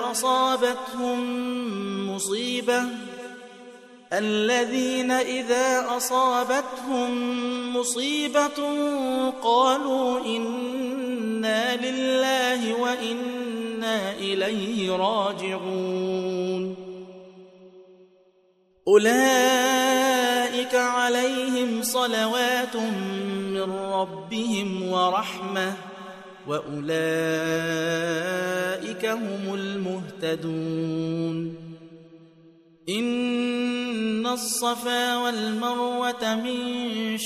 أصابتهم مصيبة قالوا إنا لله وإنا إليه راجعون أولئك عليهم صلوات من ربهم ورحمة وأولئك هم المهتدون إن الصفا والمروة من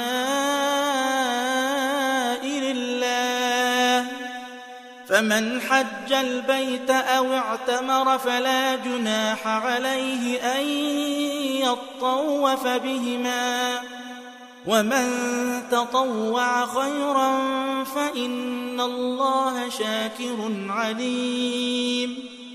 شعائر الله فمن حج البيت أو اعتمر فلا جناح عليه أن يطوف بهما ومن تطوع خيرا فإن الله شاكر عليم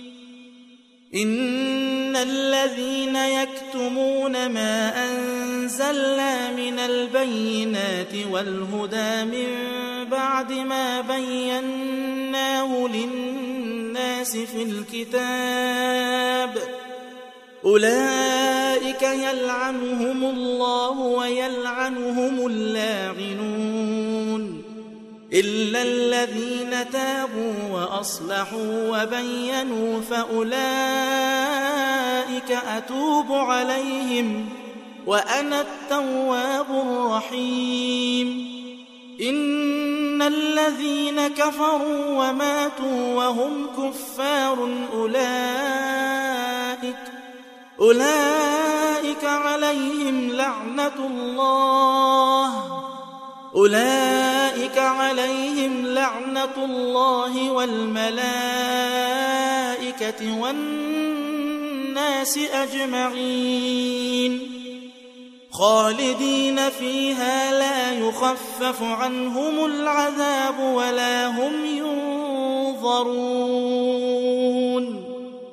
إن الذين يكتمون ما أنزلنا من البينات والهدى من بعد ما بيناه للناس في الكتاب أولئك يلعنهم الله ويلعنهم اللاعنون إلا الذين تابوا وأصلحوا وبينوا فأولئك أتوب عليهم وأنا التواب الرحيم إن الذين كفروا وماتوا وهم كفار أولئك عليهم لعنة الله والملائكة والناس أجمعين خالدين فيها لا يخفف عنهم العذاب ولا هم ينظرون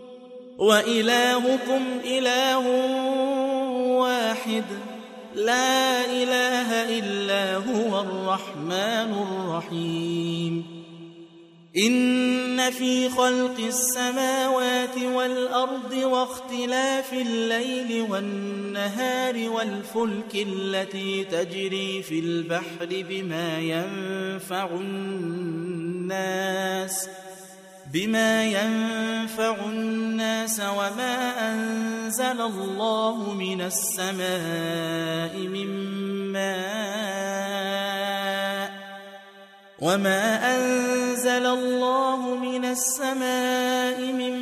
وإلهكم إله واحد لا إله إلا هو الرحمن الرحيم إن في خلق السماوات والأرض واختلاف الليل والنهار والفلك التي تجري في البحر بما ينفع الناس وما أنزل الله من السماء من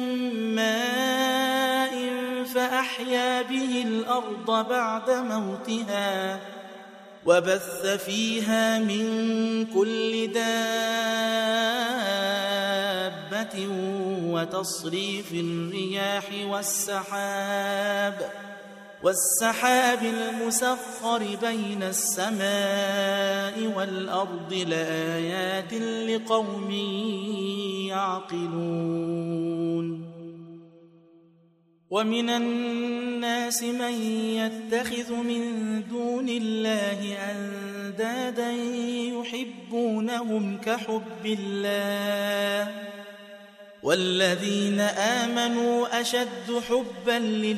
ماء فأحيا به الأرض بعد موتها وبث فيها من كل دابة وتصريف الرياح والسحاب المسخر بين السماء والأرض لآيات لقوم يعقلون ومن الناس من يتخذ من دون الله أندادا يحبونهم كحب الله والذين آمنوا أشد حبا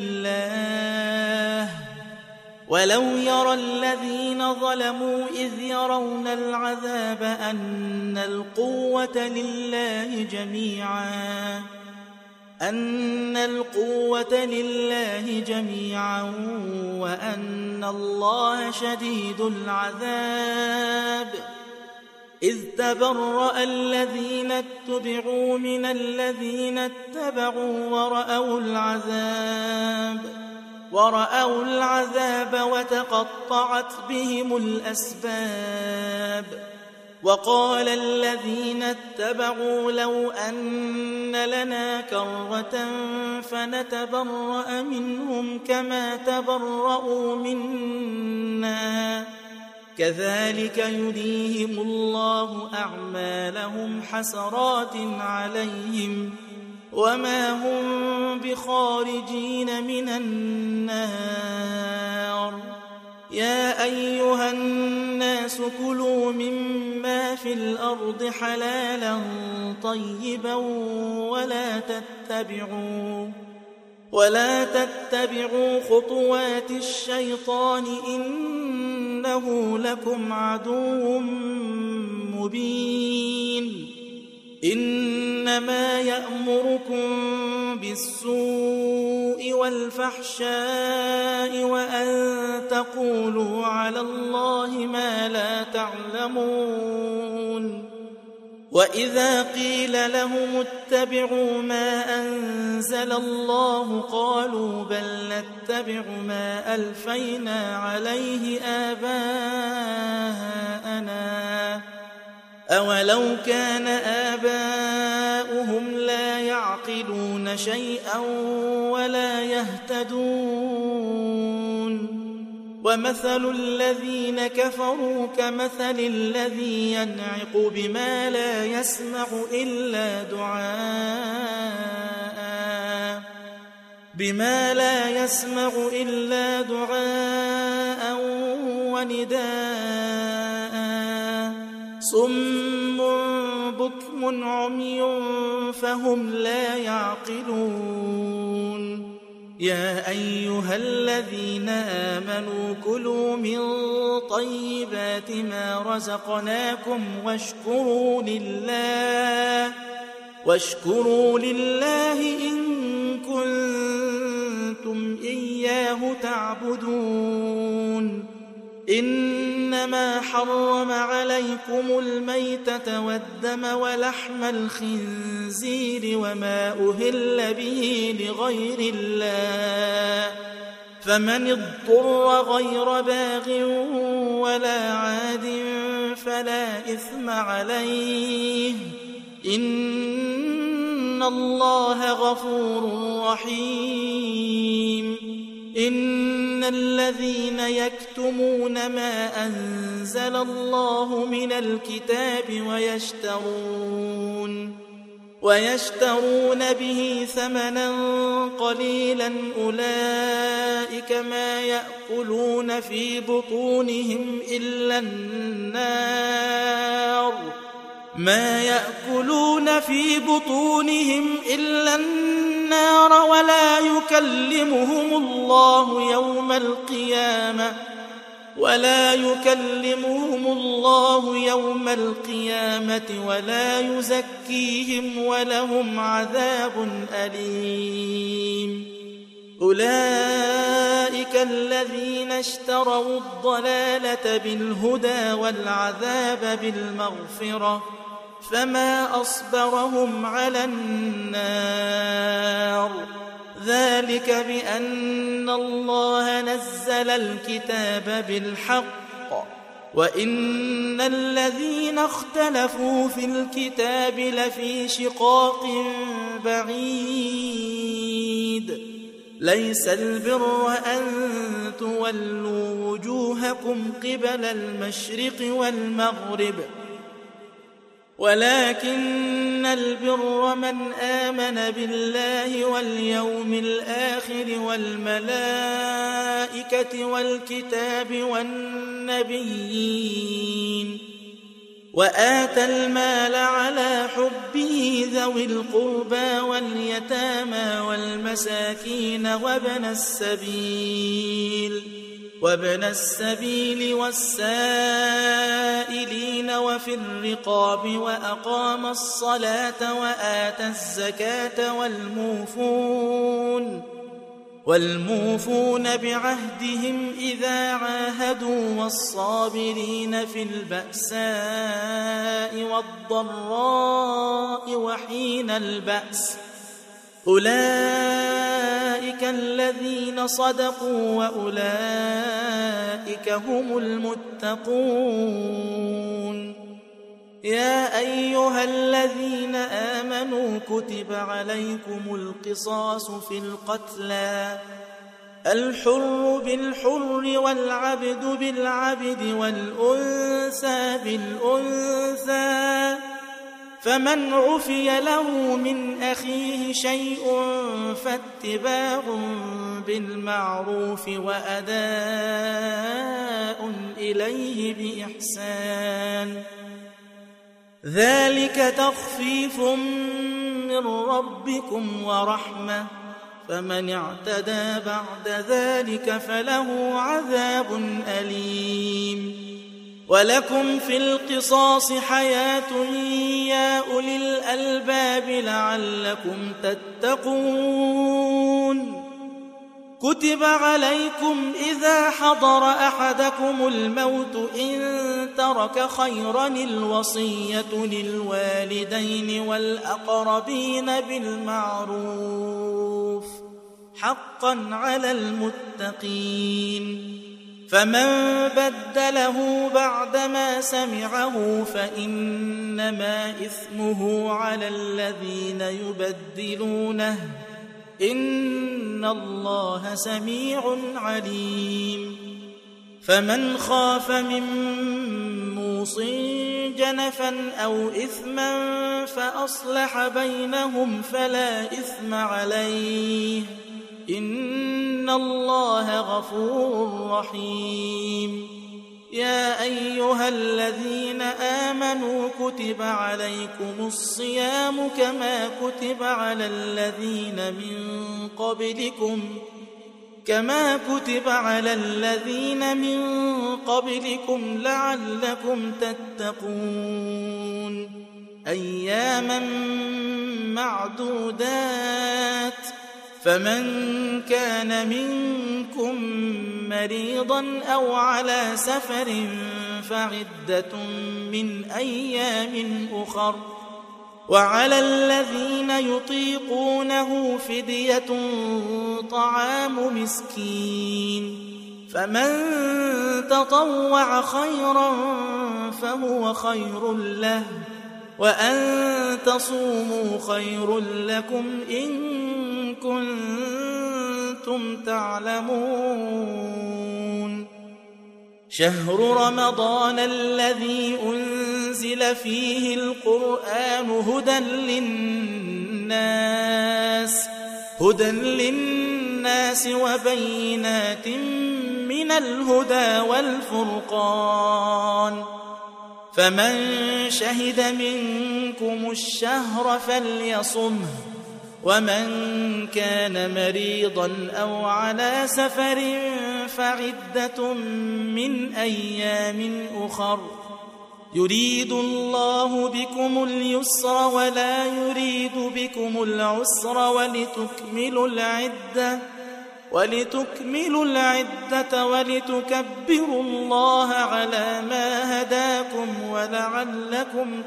لله ولو يرى الذين ظلموا إذ يرون العذاب أن القوة لله جميعا وأن الله شديد العذاب إذ تبرأ الذين اتبعوا من الذين اتبعوا ورأوا العذاب وتقطعت بهم الأسباب وقال الذين اتبعوا لو أن لنا كرة فنتبرأ منهم كما تبرأوا منا كذلك يريهم الله أعمالهم حسرات عليهم وما هم بخارجين من النار يا أيها الناس كلوا مما في الأرض حلالا طيبا ولا تتبعوا خطوات الشيطان إنه لكم عدو مبين إنما يأمركم بالسوء والفحشاء وأن تقولوا على الله ما لا تعلمون وإذا قيل لهم اتبعوا ما أنزل الله قالوا بل نتبع ما ألفينا عليه آباءنا أولو كان آباؤهم لا يعقلون شيئا ولا يهتدون ومثل الذين كفروا كمثل الذي ينعق بما لا يسمع إلا دعاء ونداء صم بكم عمي فهم لا يعقلون يا أيها الذين آمنوا كلوا من طيبات ما رزقناكم واشكروا لله إن كنتم إياه تعبدون إنما حرم عليكم الميتة والدم ولحم الخنزير وما أهل به لغير الله فمن اضطر غير باغ ولا عاد فلا إثم عليه إن الله غفور رحيم إن الذين يكتمون ما أنزل الله من الكتاب ويشترون به ثمنا قليلا أولئك ما يأكلون في بطونهم إلا النار ولا يكلمهم الله يوم القيامة ولا يزكيهم ولهم عذاب أليم أولئك الذين اشتروا الضلالة بالهدى والعذاب بالمغفرة فما أصبرهم على النار ذلك بأن الله نزل الكتاب بالحق وإن الذين اختلفوا في الكتاب لفي شقاق بعيد ليس البر أن تولوا وجوهكم قبل المشرق والمغرب ولكن البر من آمن بالله واليوم الآخر والملائكة والكتاب والنبيين وآتى المال على حبه ذوي القربى واليتامى والمساكين وابن السبيل والسائلين وفي الرقاب وأقام الصلاة وآتى الزكاة والموفون بعهدهم إذا عاهدوا والصابرين في البأساء والضراء وحين البأس أولئك الذين صدقوا وأولئك هم المتقون يا أيها الذين آمنوا كتب عليكم القصاص في القتلى الحر بالحر والعبد بالعبد والأنثى بالأنثى فمن عفي له من أخيه شيء فاتباع بالمعروف وأداء إليه بإحسان ذلك تخفيف من ربكم ورحمة فمن اعتدى بعد ذلك فله عذاب أليم ولكم في القصاص حياة يا أولي الألباب لعلكم تتقون كتب عليكم إذا حضر أحدكم الموت إن ترك خيرا الوصية للوالدين والأقربين بالمعروف حقا على المتقين فمن بدله بعدما سمعه فإنما إثمه على الذين يبدلونه إن الله سميع عليم فمن خاف من موص جنفا أو إثما فأصلح بينهم فلا إثم عليه إن الله غفور رحيم يا أيها الذين آمنوا كتب عليكم الصيام كما كتب على الذين من قبلكم لعلكم تتقون أياما معدودات فمن كان منكم مريضا أو على سفر فعدة من أيام أخر وعلى الذين يطيقونه فدية طعام مسكين فمن تطوع خيرا فهو خير له وأن تصوموا خير لكم إن كنتم تعلمون شهر رمضان الذي أنزل فيه القرآن هدى للناس وبينات من الهدى والفرقان فمن شهد منكم الشهر فليصمه ومن كان مريضا أو على سفر فعدة من أيام أخر يريد الله بكم اليسر ولا يريد بكم العسر ولتكملوا العدة ولتكبروا الله على ما هداكم ولعلكم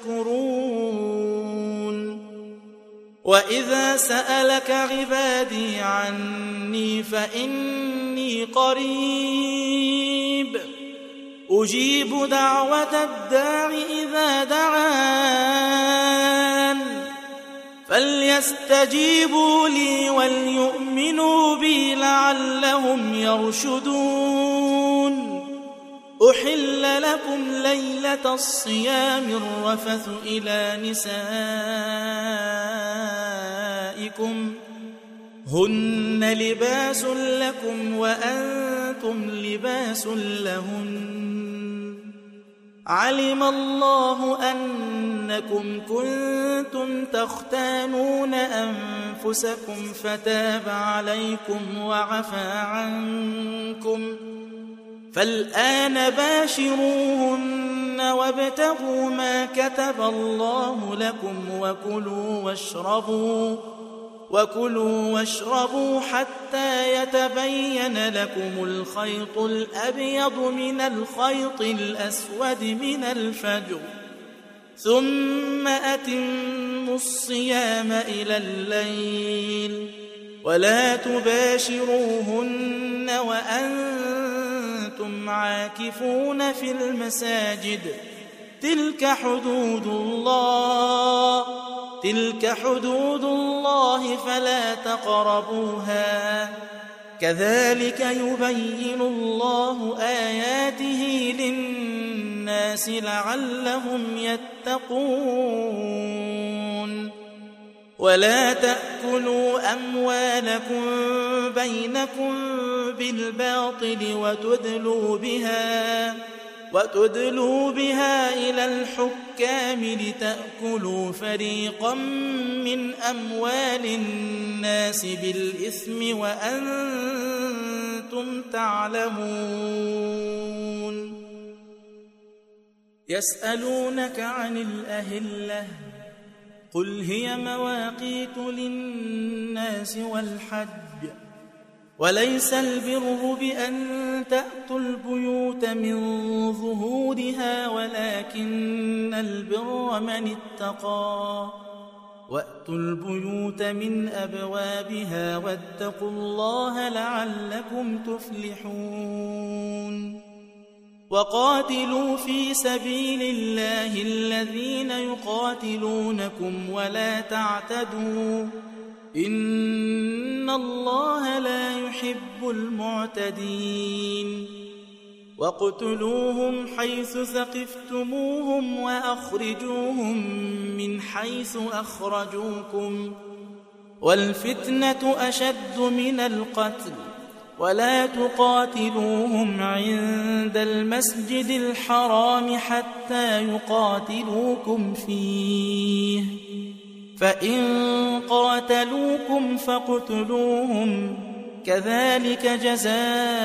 تشكرون وإذا سألك عبادي عني فإني قريب أجيب دعوة الداع إذا دعان فليستجيبوا لي وليؤمنوا بي لعلهم يرشدون أحل لكم ليلة الصيام الرفث إلى نسائكم هن لباس لكم وأنتم لباس لهن علم الله أنكم كنتم تختانون أنفسكم فتاب عليكم وعفى عنكم فالآن باشروهن وابتغوا ما كتب الله لكم وكلوا واشربوا حتى يتبين لكم الخيط الأبيض من الخيط الأسود من الفجر ثم أتموا الصيام إلى الليل ولا تباشروهن وأنتم عاكفون في المساجد تلك حدود الله فلا تقربوها كذلك يبين الله آياته للناس لعلهم يتقون ولا تأكلوا أموالكم بينكم بالباطل وتدلوا بها إلى الحكام لتأكلوا فريقا من أموال الناس بالإثم وأنتم تعلمون يسألونك عن الأهلة قل هي مواقيت للناس والحج وليس البر بأن تأتوا البيوت من ظهورها ولكن البر من اتقى وأتوا البيوت من أبوابها واتقوا الله لعلكم تفلحون وقاتلوا في سبيل الله الذين يقاتلونكم ولا تعتدوا إن الله لا يحب المعتدين واقتلوهم حيث ثقفتموهم وأخرجوهم من حيث أخرجوكم والفتنة أشد من القتل ولا تقاتلوهم عند المسجد الحرام حتى يقاتلوكم فيه فإن قاتلوكم فاقتلوهم كذلك جزاء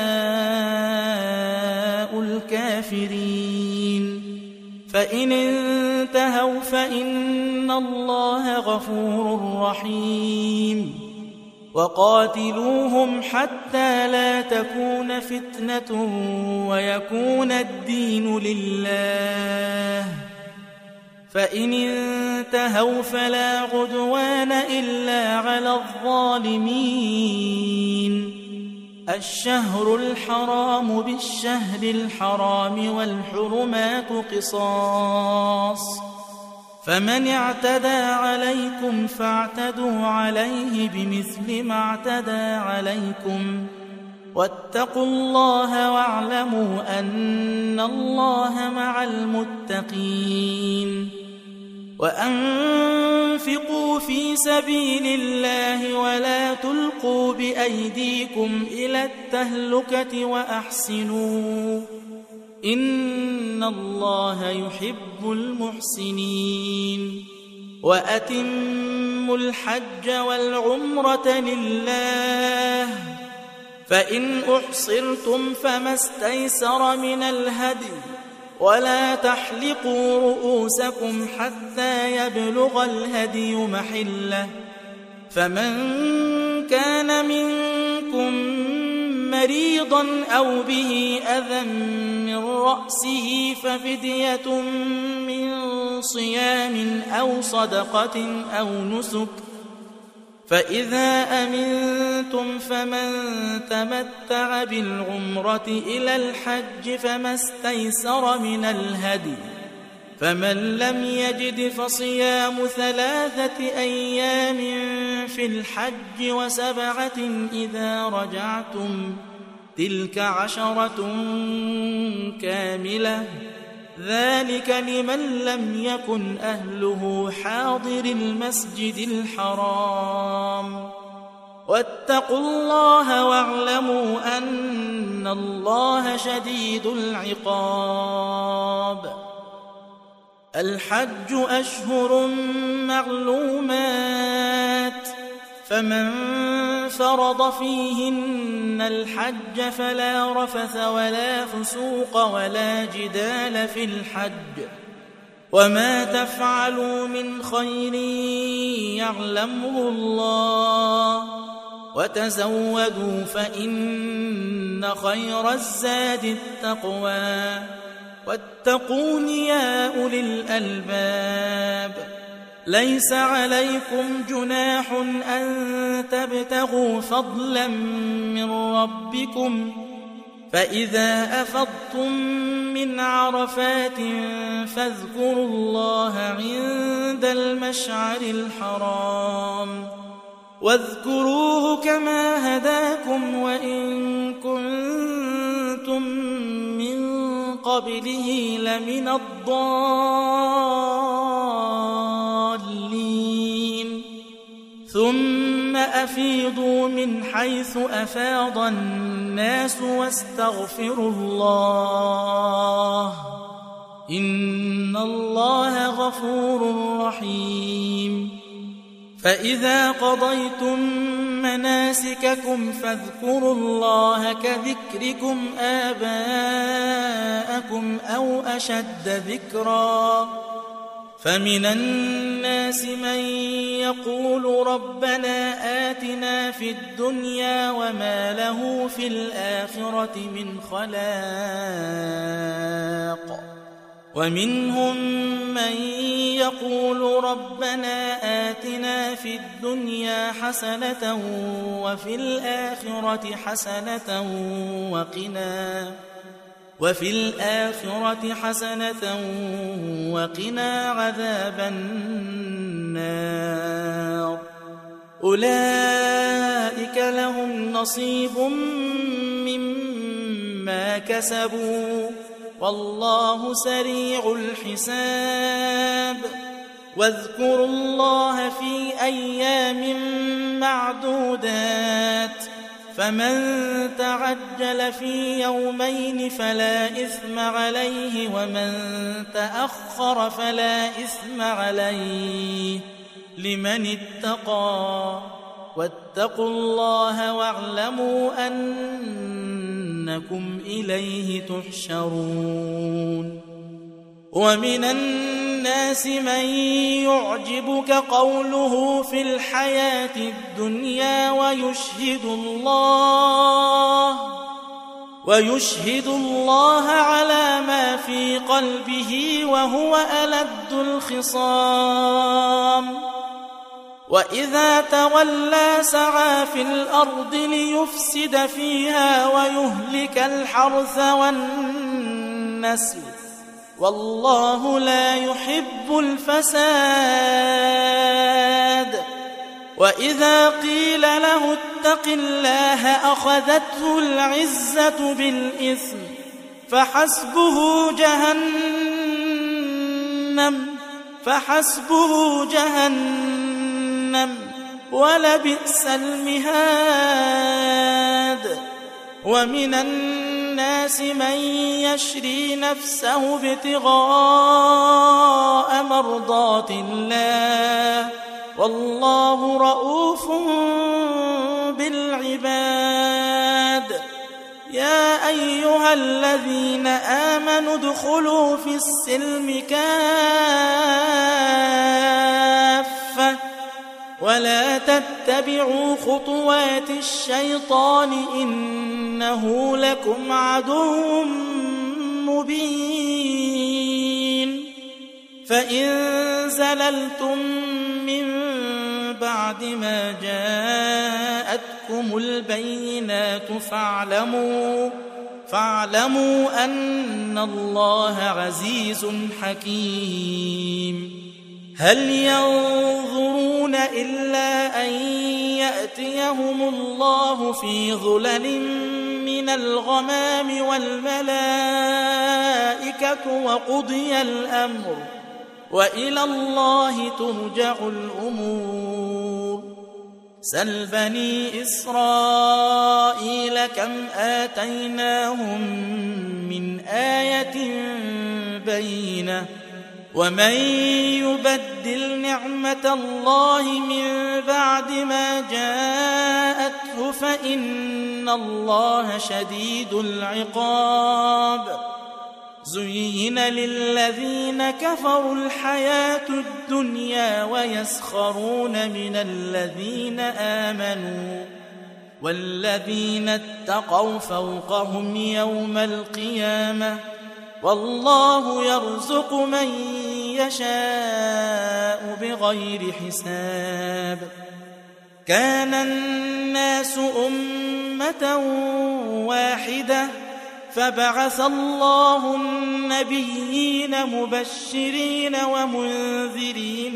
الكافرين فإن انتهوا فإن الله غفور رحيم وقاتلوهم حتى لا تكون فتنة ويكون الدين لله فإن انتهوا فلا عدوان إلا على الظالمين الشهر الحرام بالشهر الحرام والحرمات قصاص فمن اعتدى عليكم فاعتدوا عليه بمثل ما اعتدى عليكم واتقوا الله واعلموا أن الله مع المتقين وأنفقوا في سبيل الله ولا تلقوا بأيديكم إلى التهلكة وأحسنوا إن الله يحب المحسنين وأتموا الحج والعمرة لله فإن أحصرتم فما استيسر من الهدي ولا تحلقوا رؤوسكم حتى يبلغ الهدي محله فمن كان منكم مريضا أو به أذى من رأسه ففدية من صيام أو صدقة أو نسك فإذا أمنتم فمن تمتع بالعمرة إلى الحج فما استيسر من الهدي فمن لم يجد فصيام 3 أيام في الحج و7 إذا رجعتم تلك 10 كاملة ذلك لمن لم يكن أهله حاضر المسجد الحرام واتقوا الله واعلموا أن الله شديد العقاب الحج أشهر معلومات فمن فرض فيهن الحج فلا رفث ولا فسوق ولا جدال في الحج وما تفعلوا من خير يعلمه الله وتزودوا فإن خير الزاد التقوى واتقون يا أولي الألباب ليس عليكم جناح أن تبتغوا فضلا من ربكم فإذا أفضتم من عرفات فاذكروا الله عند المشعر الحرام واذكروه كما هداكم وإن كنتم من قبله لمن الضالين ثم أفيضوا من حيث أفاض الناس واستغفروا الله إن الله غفور رحيم فإذا قضيتم مناسككم فاذكروا الله كذكركم آباءكم أو أشد ذكرا فمن الناس من يقول ربنا آتنا في الدنيا وما له في الآخرة من خلاق ومنهم من يقول ربنا آتنا في الدنيا حسنة وفي الآخرة حسنة وقنا عذاب النار أولئك لهم نصيب مما كسبوا والله سريع الحساب واذكروا الله في أيام معدودات فمن تعجل في يومين فلا إثم عليه ومن تأخر فلا إثم عليه لمن اتقى واتقوا الله واعلموا أنكم إليه تحشرون ومن الناس من يعجبك قوله في الحياة الدنيا ويشهد الله على ما في قلبه وهو ألد الخصام وإذا تولى سعى في الأرض ليفسد فيها ويهلك الحرث والنسل والله لا يحب الفساد وإذا قيل له اتق الله أخذته العزة بالإثم فحسبه جهنم ولبئس المهاد ومن الناس من يشري نفسه ابتغاء مرضات الله والله رؤوف بالعباد يا أيها الذين آمنوا ادخلوا في السلم كافة ولا تتبعوا خطوات الشيطان إنه لكم عدو مبين فإن زللتم من بعد بعد ما جاءتكم البينات فاعلموا أن الله عزيز حكيم. هل ينظرون إلا أن يأتيهم الله في ظلل من الغمام والملائكة وقضي الأمر وإلى الله ترجع الأمور. سل بني إسرائيل كم آتيناهم من آية بينة ومن يبدل نعمة الله من بعد ما جاءته فإن الله شديد العقاب. زين للذين كفروا الحياة الدنيا ويسخرون من الذين آمنوا والذين اتقوا فوقهم يوم القيامة والله يرزق من يشاء بغير حساب. كان الناس أمة واحدة فبعث الله النبيين مبشرين ومنذرين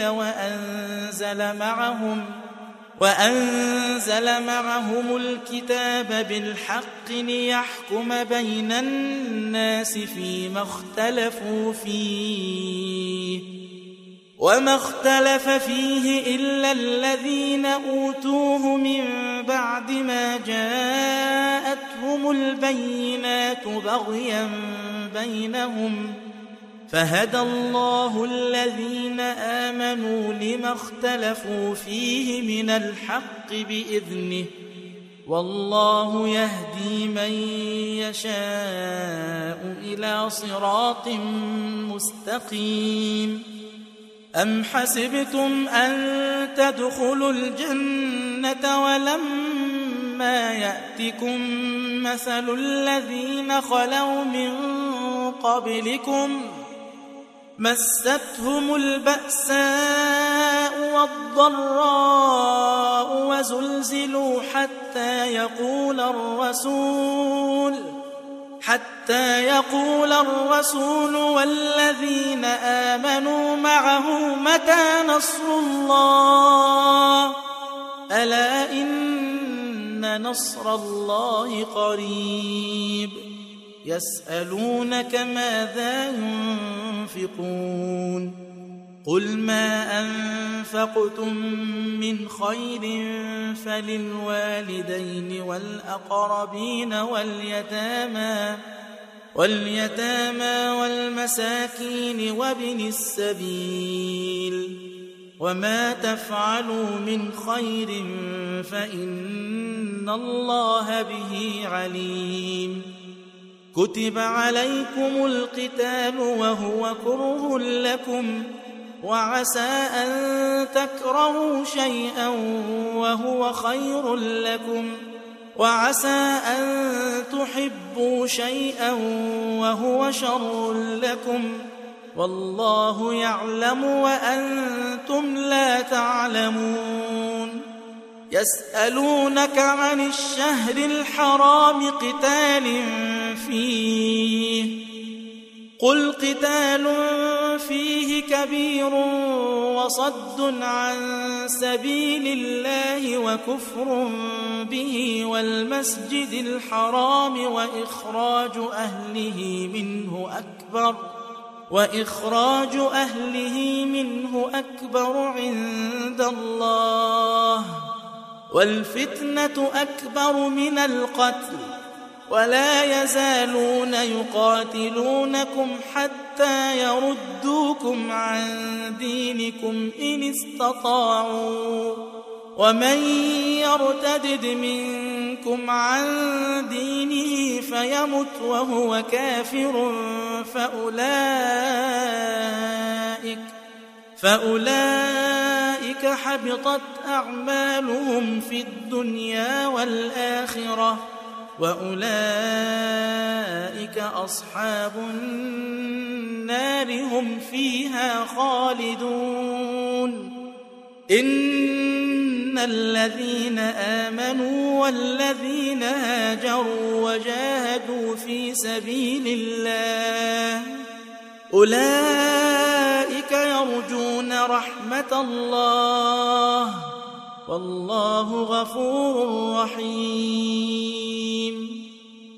وأنزل معهم الكتاب بالحق ليحكم بين الناس فيما اختلفوا فيه وما اختلف فيه إلا الذين أوتوه من بعد ما جاءتهم البينات بغيا بينهم فهدى الله الذين آمنوا لما اختلفوا فيه من الحق بإذنه والله يهدي من يشاء إلى صراط مستقيم. أم حسبتم أن تدخلوا الجنة ولما يأتكم مثل الذين خلوا من قبلكم مستهم البأساء والضراء وزلزلوا حتى يقول الرسول والذين آمنوا معه متى نصر الله ألا إن نصر الله قريب. يسألونك ماذا ينفقون قل ما أنفقتم من خير فللوالدين والأقربين واليتامى والمساكين وابن السبيل وما تفعلوا من خير فإن الله به عليم. كتب عليكم القتال وهو كره لكم وعسى أن تكرهوا شيئا وهو خير لكم وعسى أن تحبوا شيئا وهو شر لكم والله يعلم وأنتم لا تعلمون. يسألونك عن الشهر الحرام قتال فيه قل قتال فيه كبير وصد عن سبيل الله وكفر به والمسجد الحرام وإخراج أهله منه أكبر عند الله والفتنة أكبر من القتل ولا يزالون يقاتلونكم حتى يردوكم عن دينكم إن استطاعوا ومن يرتدد منكم عن دينه فيمت وهو كافر فأولئك حبطت أعمالهم في الدنيا والآخرة وأولئك أصحاب النار هم فيها خالدون. إن الذين آمنوا والذين هاجروا وجاهدوا في سبيل الله أولئك يرجون رحمة الله والله غفور رحيم.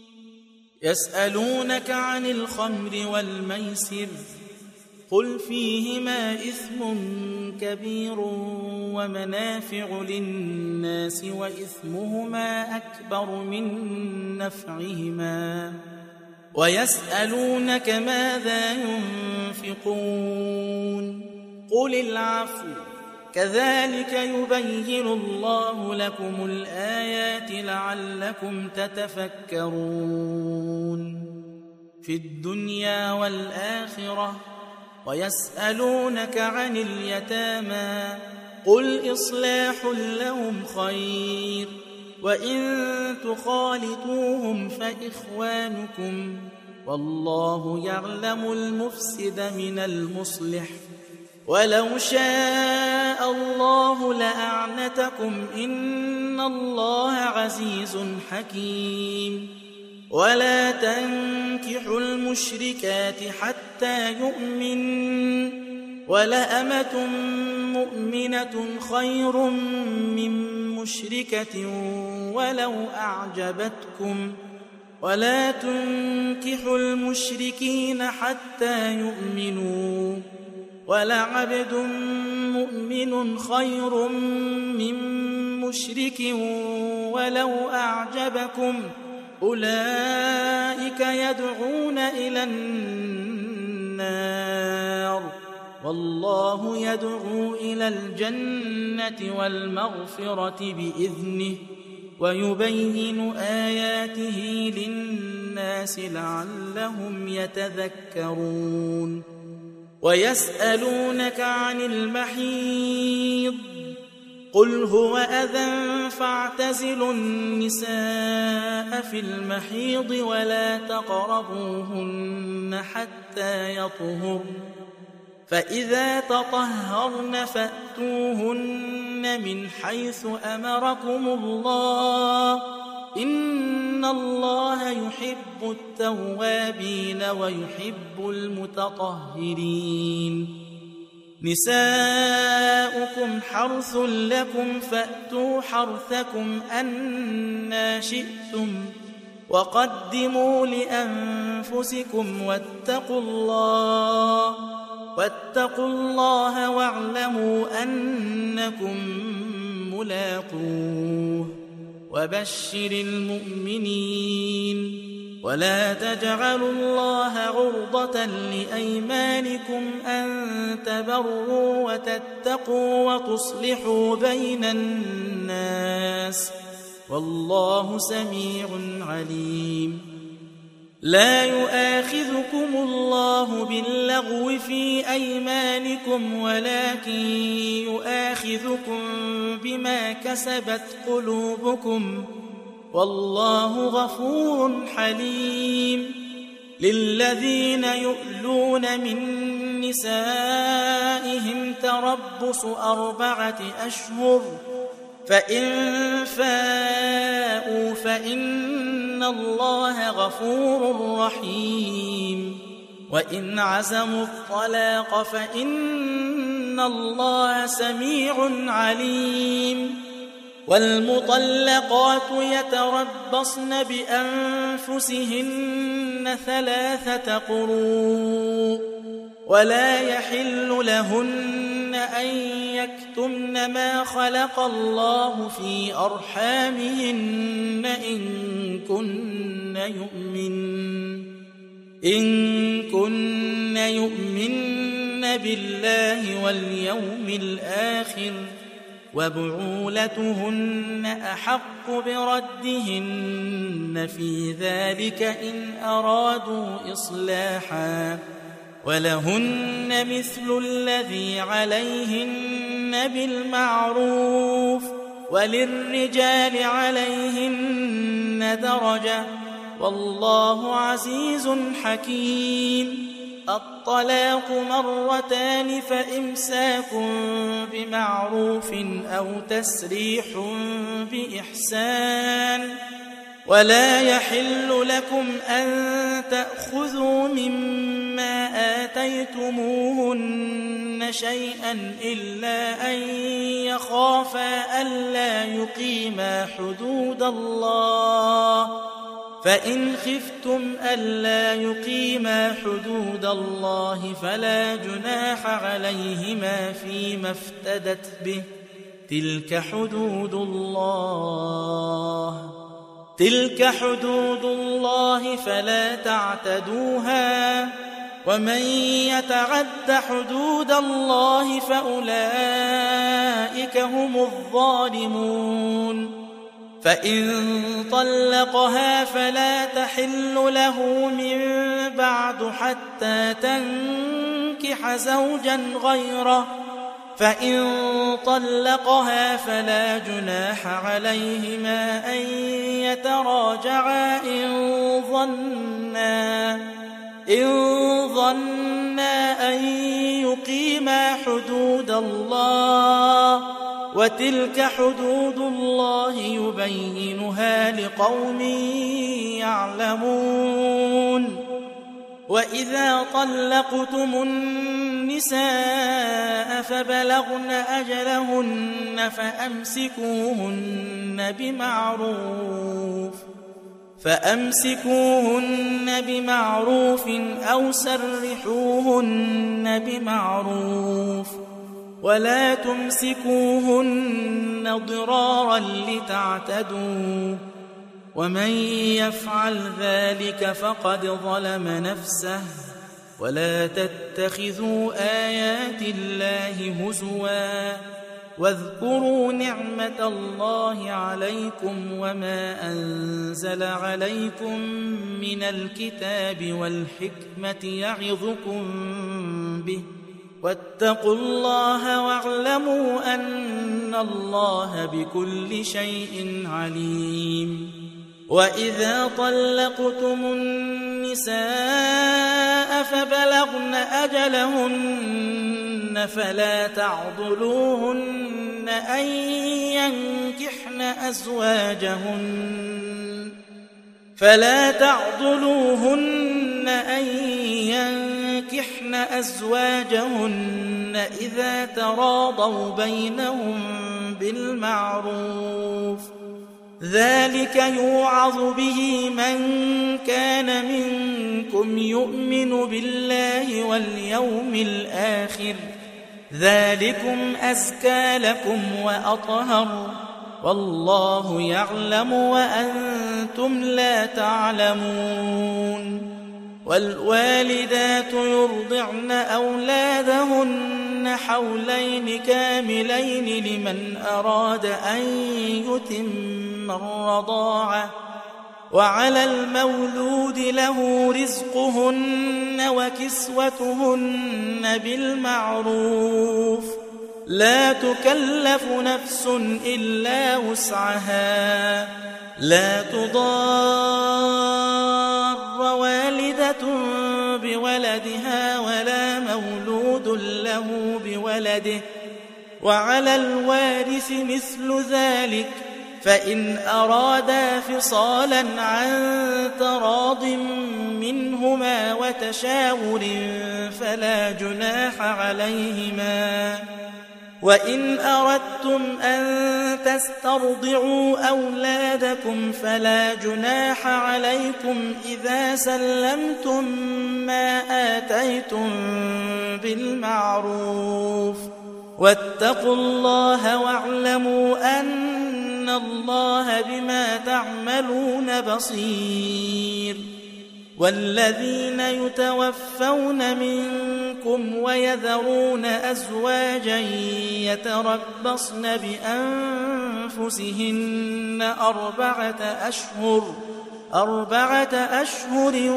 يسألونك عن الخمر والميسر قل فيهما إثم كبير ومنافع للناس وإثمهما أكبر من نفعهما ويسألونك ماذا ينفقون قل العفو كذلك يبين الله لكم الآيات لعلكم تتفكرون في الدنيا والآخرة. ويسألونك عن اليتامى قل إصلاح لهم خير وإن تخالطوهم فإخوانكم والله يعلم المفسد من المصلح ولو شاء الله لأعنتكم إن الله عزيز حكيم. ولا تنكحوا المشركات حتى يؤمن ولأمة مؤمنة خير من مشركة ولو أعجبتكم ولا تنكحوا المشركين حتى يؤمنوا ولعبد مؤمن خير من مشرك ولو أعجبكم أولئك يدعون إلى النار والله يدعو إلى الجنة والمغفرة بإذنه ويبين آياته للناس لعلهم يتذكرون. ويسألونك عن المحيض قل هو أذى فاعتزلوا النساء في المحيض ولا تقربوهن حتى يطهرن فإذا تطهرن فأتوهن من حيث أمركم الله إن الله يحب التوابين ويحب المتطهرين. نساؤكم حرث لكم فأتوا حرثكم أنى شئتم وقدموا لأنفسكم واتقوا الله واعلموا أنكم ملاقوه وبشر المؤمنين. ولا تجعلوا الله عرضة لأيمانكم أن تبروا وتتقوا وتصلحوا بين الناس والله سميع عليم. لا يؤاخذكم الله باللغو في أيمانكم ولكن يؤاخذكم بما كسبت قلوبكم والله غفور حليم. للذين يؤلون من نسائهم تربص 4 أشهر فإن فاءوا فإن الله غفور رحيم. وإن عزموا الطلاق فإن الله سميع عليم. والمطلقات يتربصن بأنفسهن 3 قروء ولا يحل لهن أن يكتمن ما خلق الله في أرحامهن إن كن يؤمن بالله واليوم الآخر وبعولتهن أحق بردهن في ذلك إن أرادوا إصلاحا ولهن مثل الذي عليهن بالمعروف وللرجال عليهن درجة والله عزيز حكيم. الطلاق مرتان فإمساك بمعروف أو تسريح بإحسان ولا يحل لكم أن تأخذوا مما آتيتموهن شيئا إلا أن يخافا ألا يقيما حدود الله فإن خفتم ألا يقيما حدود الله فلا جناح عليهما فيما افتدت به تلك حدود الله فلا تعتدوها ومن يتعد حدود الله فأولئك هم الظالمون فإن طلقها فلا تحل له من بعد حتى تنكح زوجا غيره فإن طلقها فلا جناح عليهما أن يتراجعا إن ظنا أن يقيما حدود الله وتلك حدود الله يبينها لقوم يعلمون وإذا طلقتم النساء فبلغن أجلهن فأمسكوهن بمعروف أو سرحوهن بمعروف ولا تمسكوهن ضرارا لتعتدوا ومن يفعل ذلك فقد ظلم نفسه ولا تتخذوا آيات الله هزوا واذكروا نعمة الله عليكم وما أنزل عليكم من الكتاب والحكمة يعظكم به واتقوا الله واعلموا أن الله بكل شيء عليم وإذا طلقتم النساء فبلغن أجلهن فلا تعضلوهن أن ينكحن أزواجهن إذا تراضوا بينهم بالمعروف ذلك يوعظ به من كان منكم يؤمن بالله واليوم الآخر ذلكم أزكى لكم وأطهر والله يعلم وأنتم لا تعلمون والوالدات يرضعن أولادهن حولين كاملين لمن أراد أن يتم الرضاعة وعلى المولود له رزقهن وكسوتهن بالمعروف لا تكلف نفس إلا وسعها لا تضار والدة بولدها ولا مولود له بولده وعلى الوارث مثل ذلك فإن أرادا فصالا عن تراض منهما وتشاور فلا جناح عليهما وإن أردتم أن تسترضعوا أولادكم فلا جناح عليكم إذا سلمتم ما آتيتم بالمعروف واتقوا الله واعلموا أن الله بما تعملون بصير والذين يتوفون منكم ويذرون أزواجا يتربصن بأنفسهن أربعة أشهر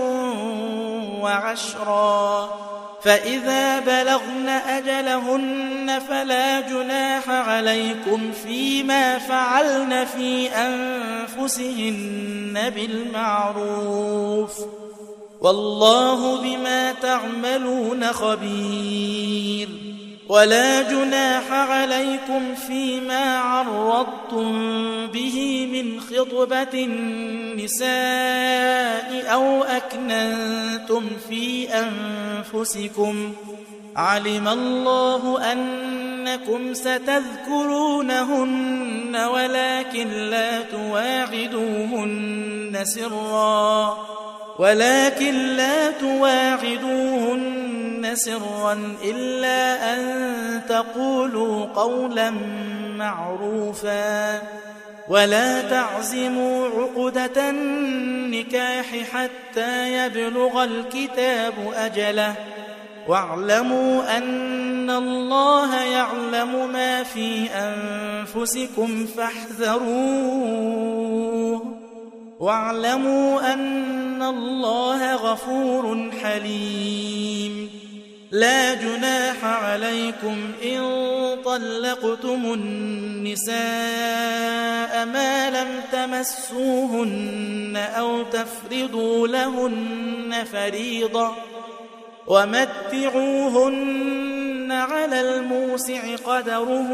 وعشرا فإذا بلغن أجلهن فلا جناح عليكم فيما فعلن في أنفسهن بالمعروف والله بما تعملون خبير ولا جناح عليكم فيما عرضتم به من خطبة النساء أو أكننتم في أنفسكم علم الله أنكم ستذكرونهن ولكن لا تواعدوهن سرا إلا أن تقولوا قولا معروفا ولا تعزموا عقدة النكاح حتى يبلغ الكتاب أجله واعلموا أن الله يعلم ما في أنفسكم فاحذروه واعلموا أن الله غفور حليم لا جناح عليكم إن طلقتم النساء ما لم تمسوهن أو تفرضوا لهن فريضة ومتعوهن على الموسع قدره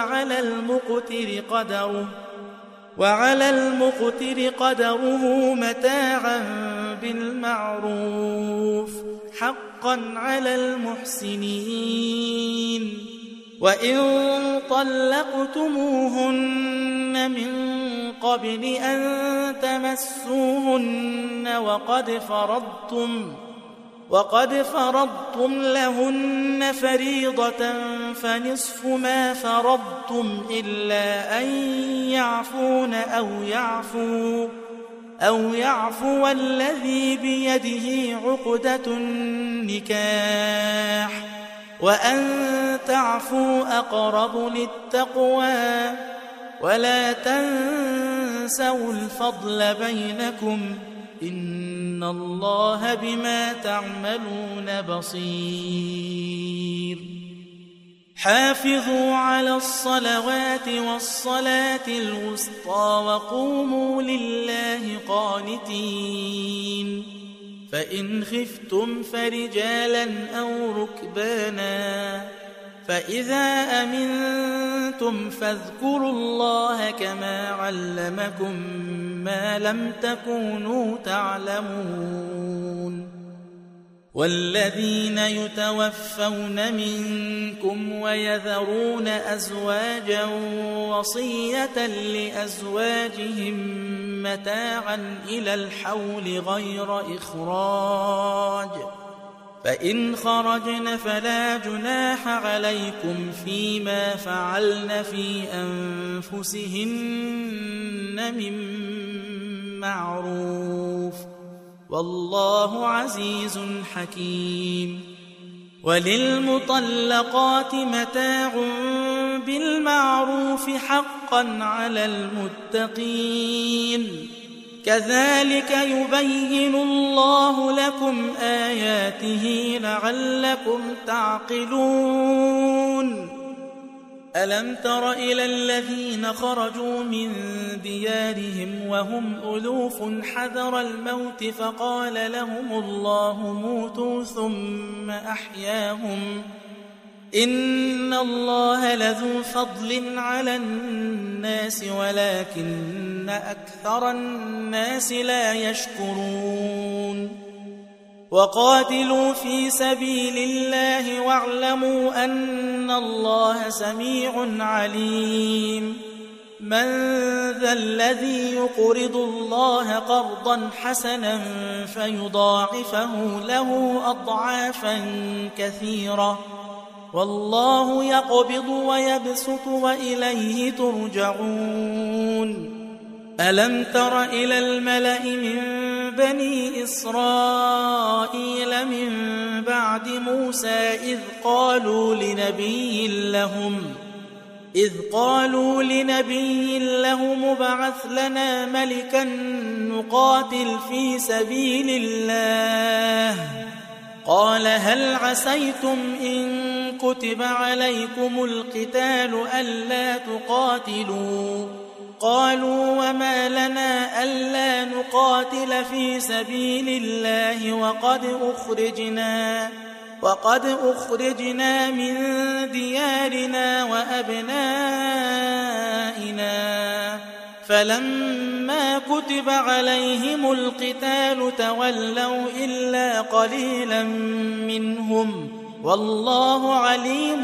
وعلى المقتر قدره متاعا بالمعروف حقا على المحسنين وإن طلقتموهن من قبل أن تمسوهن وقد فرضتم لهن فريضة فنصف ما فرضتم إلا أن يعفون أو يعفو الذي بيده عقدة النكاح وأن تعفوا أقرب للتقوى ولا تنسوا الفضل بينكم إن الله بما تعملون بصير حافظوا على الصلوات والصلاة الوسطى وقوموا لله قانتين فإن خفتم فرجالا أو ركبانا فإذا أمنتم فاذكروا الله كما علمكم ما لم تكونوا تعلمون والذين يتوفون منكم ويذرون أزواجا وصية لأزواجهم متاعا إلى الحول غير إخراج فإن خرجن فلا جناح عليكم فيما فعلن في أنفسهن من معروف والله عزيز حكيم وللمطلقات متاع بالمعروف حقا على المتقين كذلك يبين الله لكم آياته لعلكم تعقلون ألم تر إلى الذين خرجوا من ديارهم وهم ألوف حذر الموت فقال لهم الله موتوا ثم أحياهم إن الله لذو فضل على الناس ولكن أكثر الناس لا يشكرون وقاتلوا في سبيل الله واعلموا أن الله سميع عليم من ذا الذي يقرض الله قرضا حسنا فيضاعفه له أضعافا كثيرة والله يقبض ويبسط وإليه ترجعون ألم تر إلى الملأ من بني إسرائيل من بعد موسى إذ قالوا لنبي لهم ابعث لنا ملكا نقاتل في سبيل الله قال هل عسيتم إن كتب عليكم القتال ألا تقاتلوا قالوا وما لنا ألا نقاتل في سبيل الله وقد أخرجنا من ديارنا وأبنائنا فلما كتب عليهم القتال تولوا إلا قليلا منهم والله عليم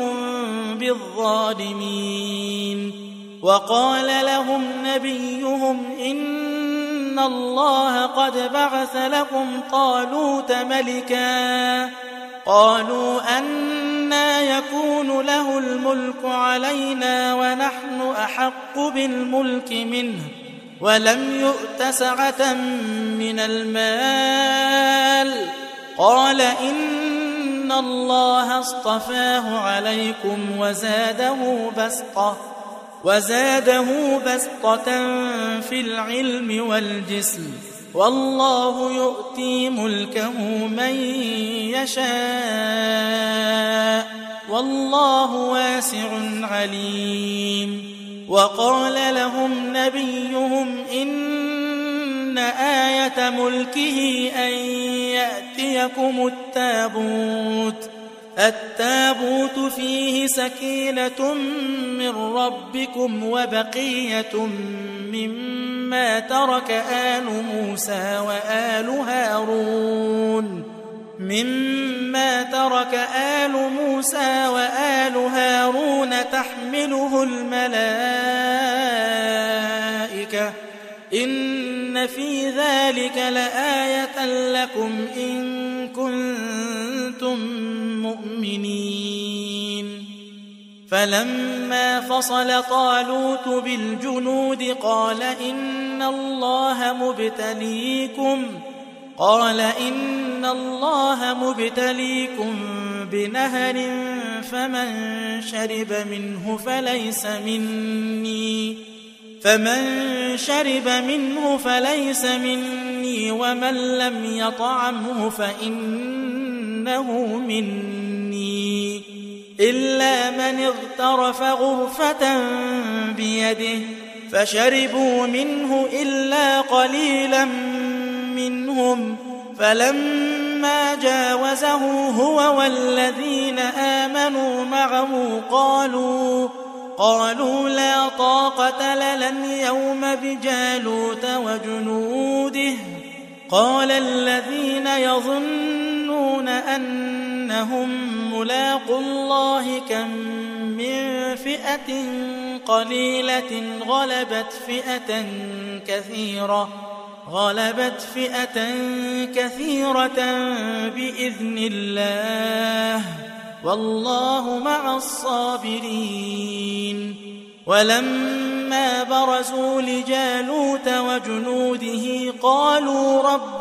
بالظالمين وقال لهم نبيهم إن الله قد بعث لكم طالوت ملكا قالوا أنى يكون له الملك علينا ونحن أحق بالملك منه ولم يؤت سعة من المال قال إن الله اصطفاه عليكم وزاده بسطة في العلم والجسم والله يؤتي ملكه من يشاء والله واسع عليم وقال لهم نبيهم إن آية ملكه أن يأتيكم التابوت فيه سكينة من ربكم وبقية مما ترك آل موسى وآل هارون تحمله الملائكة إن في ذلك لآية لكم إن كنتم مؤمنين فلما فصل طالوت بالجنود قال إن الله مبتليكم بنهر فمن شرب منه فليس مني ومن لم يطعمه فإنه مني إلا من اغترف غرفة بيده فشربوا منه إلا قليلا منهم فلما جاوزه هو والذين آمنوا معه قالوا لا طاقة لنا اليوم بجالوت وجنوده قال الذين يظنون أنهم ملاقو الله كم من فئة قليلة غلبت فئة كثيرة بإذن الله والله مع الصابرين ولما برزوا لجالوت وجنوده قالوا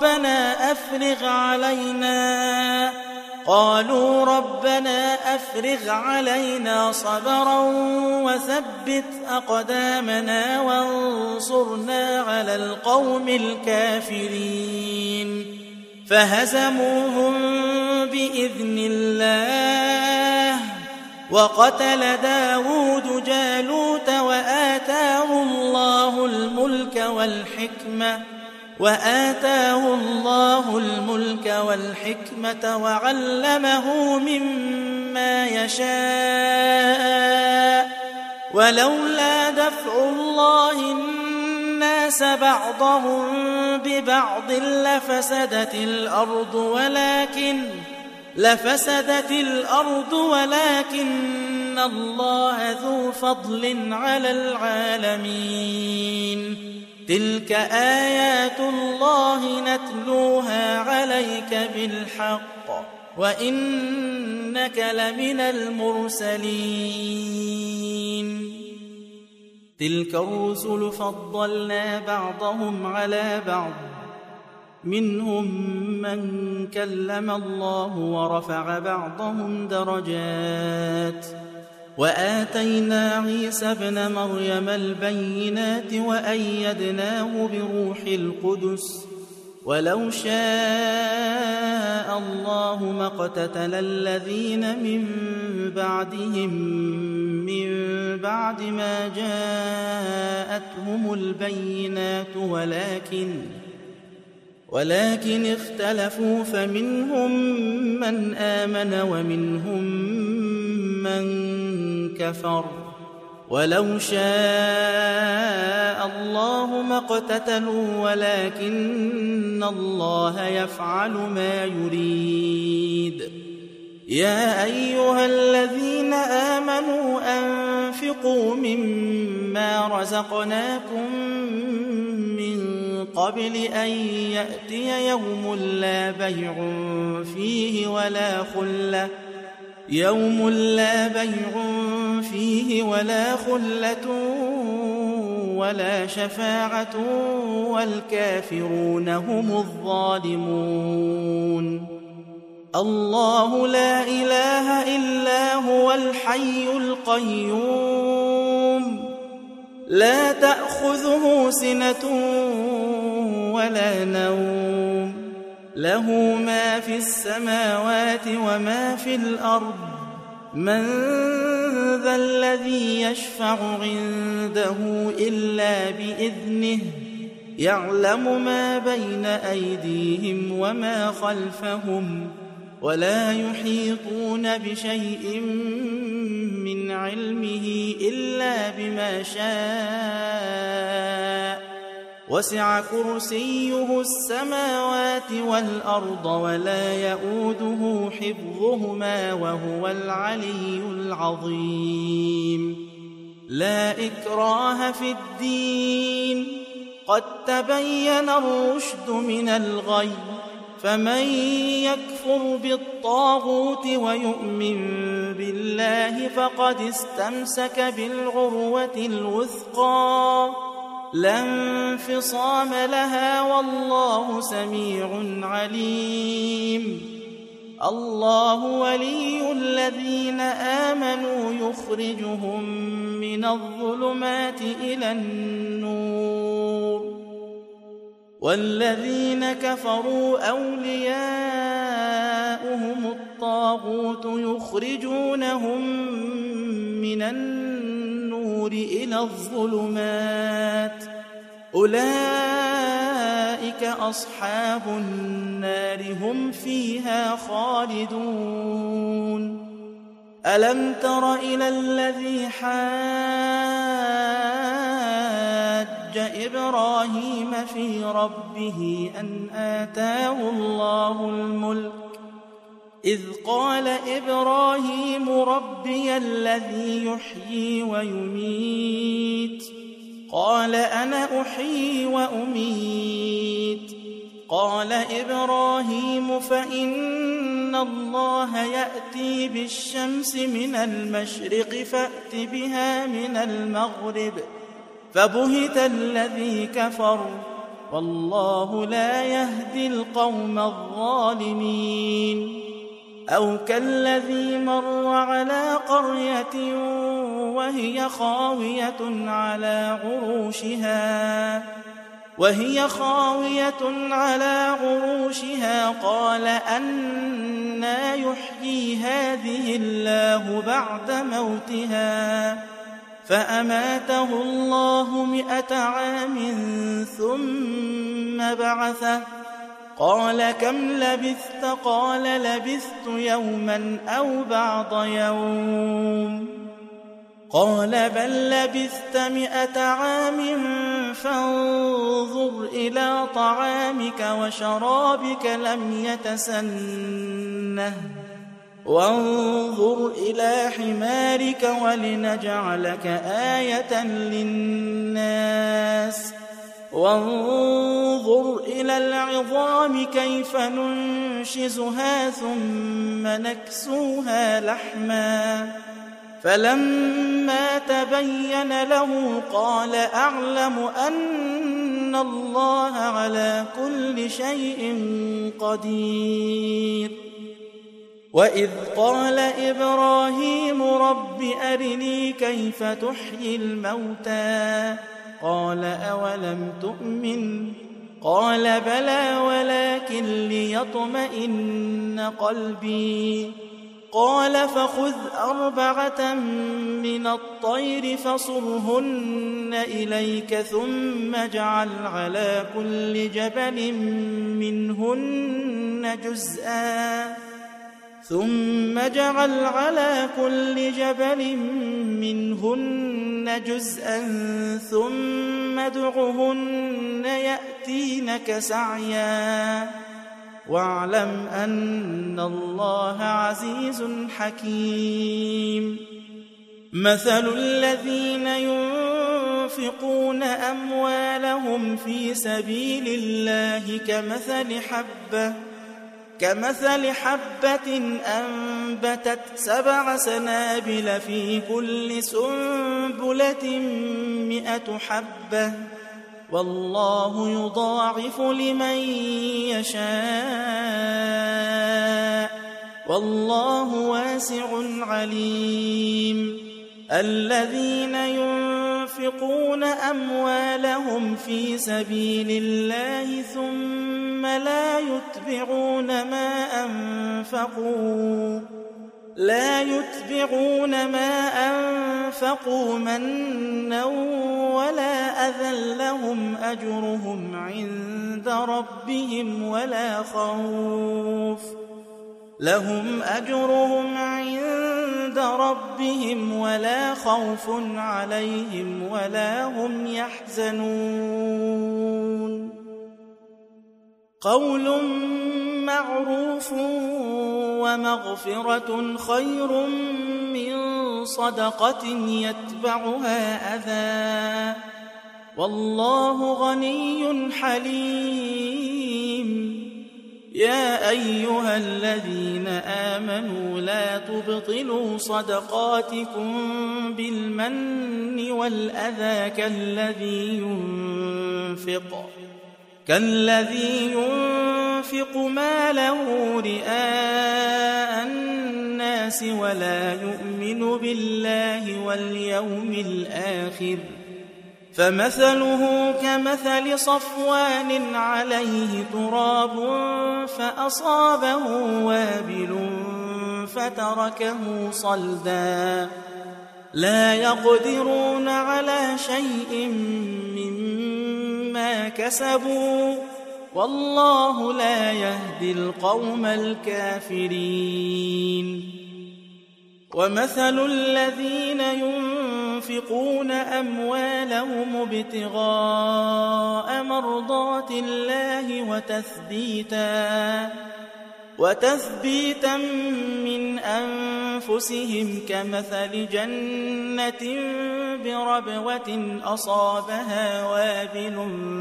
ربنا أفرغ علينا صبرا وثبت أقدامنا وانصرنا على القوم الكافرين فهزموهم بإذن الله وقتل داود جالوت وآتاه الله الملك والحكمة وعلمه مما يشاء ولولا دفع الله الناس بعضهم ببعض لفسدت الأرض ولكن الله ذو فضل على العالمين تلك آيات الله نتلوها عليك بالحق وإنك لمن المرسلين تلك الرسل فضلنا بعضهم على بعض منهم من كلم الله ورفع بعضهم درجات وآتينا عيسى ابن مريم البينات وأيدناه بروح القدس ولو شاء الله ما اقتتل الذين من بعدهم من بعد ما جاءتهم البينات ولكن اختلفوا فمنهم من آمن ومنهم من كفر ولو شاء الله ما اقتتلوا ولكن الله يفعل ما يريد. يا أيها الذين آمنوا أنفقوا مما رزقناكم من قبل أن يأتي يوم لا بيع فيه ولا خلة ولا شفاعة والكافرون هم الظالمون. الله لا إله إلا هو الحي القيوم لا تأخذه سنة ولا نوم له ما في السماوات وما في الأرض من ذا الذي يشفع عنده إلا بإذنه يعلم ما بين أيديهم وما خلفهم ولا يحيطون بشيء من علمه إلا بما شاء وسع كرسيه السماوات والأرض ولا يؤوده حفظهما وهو العلي العظيم. لا إكراه في الدين قد تبين الرشد من الغي فمن يكفر بالطاغوت ويؤمن بالله فقد استمسك بالعروة الوثقى لا انفصام لها والله سميع عليم. الله ولي الذين آمنوا يخرجهم من الظلمات إلى النور والذين كفروا أولياؤهم الطاغوت يخرجونهم من النور إلى الظلمات أولئك أصحاب النار هم فيها خالدون. ألم تر إلى الذي حاج إبراهيم في ربه أن آتاه الله الملك إذ قال إبراهيم ربي الذي يحيي ويميت قال أنا أحيي وأميت قال إبراهيم فإن الله يأتي بالشمس من المشرق فأت بها من المغرب فبهت الذي كفر والله لا يهدي القوم الظالمين. أو كالذي مر على قرية وهي خاوية على عروشها قال أنى يحيي هذه الله بعد موتها فأماته الله 100 عام ثم بعثه قال كم لبثت قال لبثت يوما أو بعض يوم قال بل لبثت 100 عام فانظر إلى طعامك وشرابك لم يتسنه وانظر إلى حمارك ولنجعلك آية للناس وانظر إلى العظام كيف ننشزها ثم نكسوها لحما فلما تبين له قال أعلم أن الله على كل شيء قدير. وإذ قال إبراهيم رب أرني كيف تحيي الموتى قال أولم تؤمن قال بلى ولكن ليطمئن قلبي قال فخذ 4 من الطير فصرهن إليك ثم اجعل على كل جبل منهن جزءا ثم ادعهن يأتينك سعيا واعلم أن الله عزيز حكيم مثل الذين ينفقون أموالهم في سبيل الله كمثل حبة أنبتت 7 سنابل في كل سنبلة 100 حبة والله يضاعف لمن يشاء والله واسع عليم الذين ينفقون أموالهم في سبيل الله ثم لا يتبعون ما أنفقوا منا ولا أذى لهم أجرهم عند ربهم ولا خوف عليهم ولا هم يحزنون قول معروف ومغفرة خير من صدقة يتبعها أذى والله غني حليم يا أيها الذين آمنوا لا تبطلوا صدقاتكم بالمن والأذى كالذي ينفق ماله رئاء الناس ولا يؤمن بالله واليوم الآخر فمثله كمثل صفوان عليه تراب فأصابه وابل فتركه صلدا لا يقدرون على شيء مما كسبوا والله لا يهدي القوم الكافرين ومثل الذين ينفقون أموالهم ابتغاء مرضات الله وتثبيتا من أنفسهم كمثل جنة بربوة أصابها وابل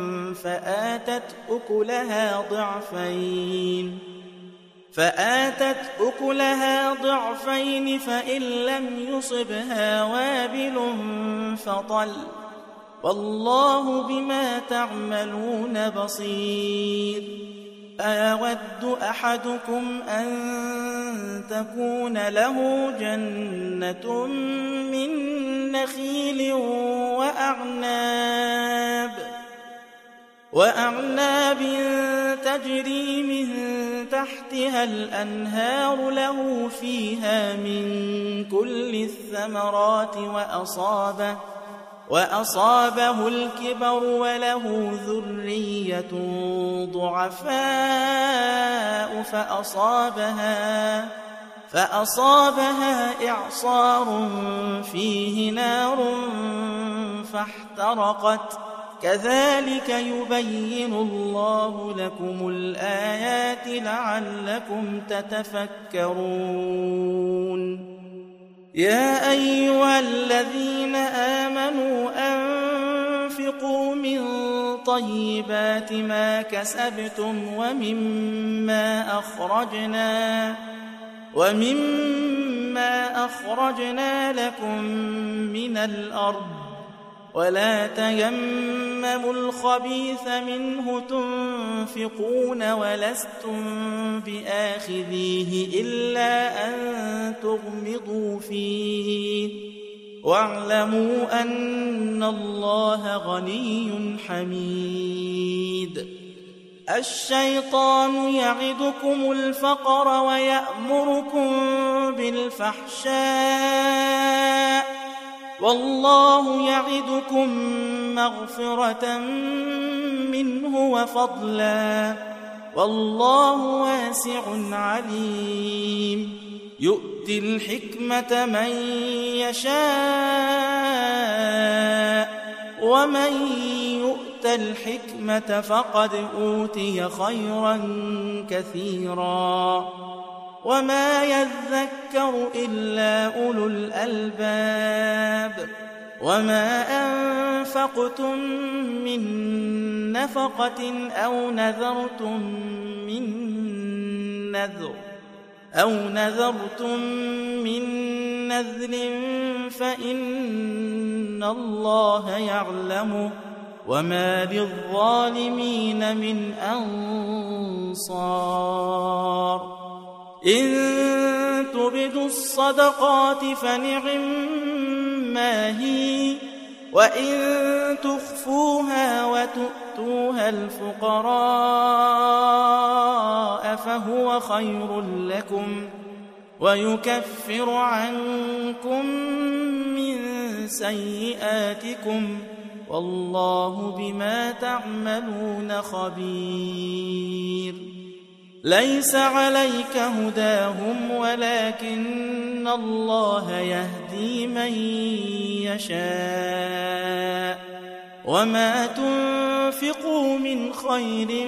فآتت أكلها ضعفين فإن لم يصبها وابل فطل والله بما تعملون بصير أيود أحدكم أن تكون له جنة من نخيل وأعناب تجري من تحتها الأنهار له فيها من كل الثمرات وأصابه الكبر وله ذرية ضعفاء فأصابها إعصار فيه نار فاحترقت كذلك يبين الله لكم الآيات لعلكم تتفكرون يا أيها الذين آمنوا أنفقوا من طيبات ما كسبتم ومما أخرجنا لكم من الأرض ولا تيمموا الخبيث منه تنفقون ولستم بآخذيه إلا أن تغمضوا فيه واعلموا أن الله غني حميد الشيطان يعدكم الفقر ويأمركم بالفحشاء والله يعدكم مغفرة منه وفضلا والله واسع عليم يؤتي الحكمة من يشاء ومن يؤت الحكمة فقد أوتي خيرا كثيرا وما يذكر إلا أولو الألباب وما أنفقتم من نفقة أو نذرتم من نذر فإن الله يعلمه وما للظالمين من أنصار إن تبدوا الصدقات فنعما هي وإن تخفوها وتؤتوها الفقراء فهو خير لكم ويكفر عنكم من سيئاتكم والله بما تعملون خبير ليس عليك هداهم ولكن الله يهدي من يشاء وما تنفقوا من خير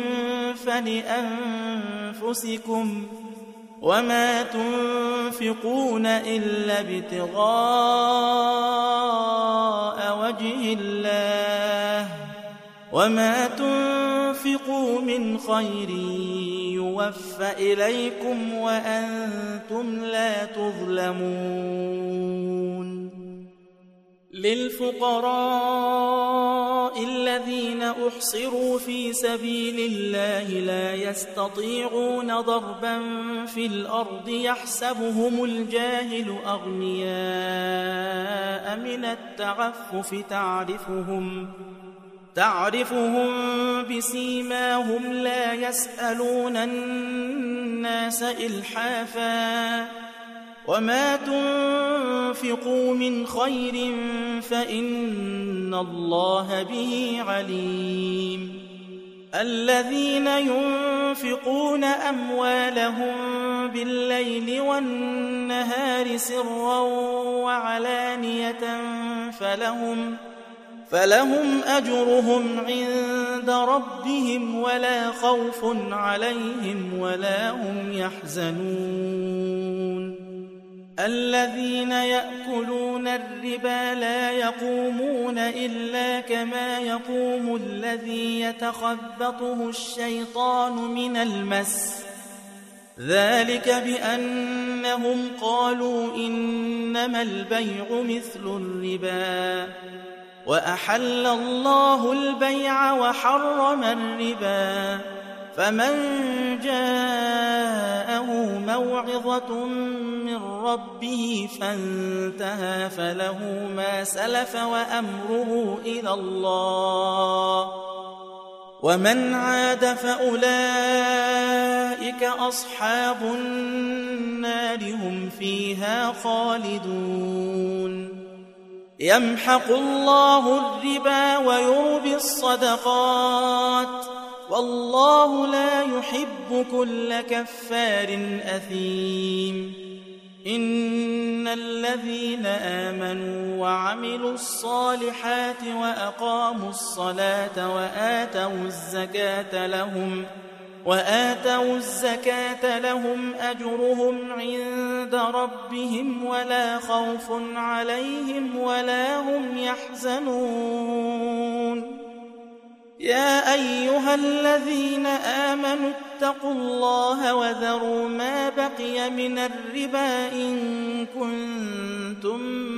فلأنفسكم وما تنفقون إلا ابتغاء وجه الله وما تنفقوا من خير يوفى إليكم وأنتم لا تظلمون للفقراء الذين أحصروا في سبيل الله لا يستطيعون ضربا في الأرض يحسبهم الجاهل أغنياء من التعفف تعرفهم بسيماهم لا يسألون الناس إلحافا وما تنفقوا من خير فإن الله به عليم الذين ينفقون أموالهم بالليل والنهار سرا وعلانية فلهم أجرهم عند ربهم ولا خوف عليهم ولا هم يحزنون الذين يأكلون الربا لا يقومون إلا كما يقوم الذي يتخبطه الشيطان من المس ذلك بأنهم قالوا إنما البيع مثل الربا وأحل الله البيع وحرم الربا فمن جاءه موعظة من ربه فانتهى فله ما سلف وأمره إلى الله ومن عاد فأولئك أصحاب النار هم فيها خالدون يمحق الله الربا ويربي الصدقات والله لا يحب كل كفار أثيم إن الذين آمنوا وعملوا الصالحات وأقاموا الصلاة وآتوا الزكاة لهم أجرهم عند ربهم ولا خوف عليهم ولا هم يحزنون يا أيها الذين آمنوا اتقوا الله وذروا ما بقي من الربا إن كنتم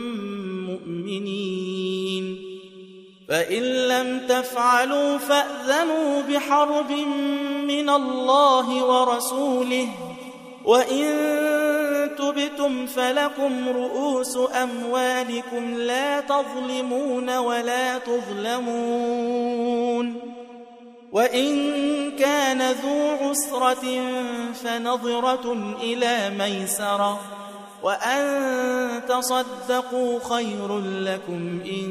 مؤمنين فإن لم تفعلوا فأذنوا بحرب من الله ورسوله وإن تبتم فلكم رؤوس أموالكم لا تظلمون ولا تظلمون وإن كان ذو عسرة فنظرة إلى ميسرة وأن تصدقوا خير لكم إن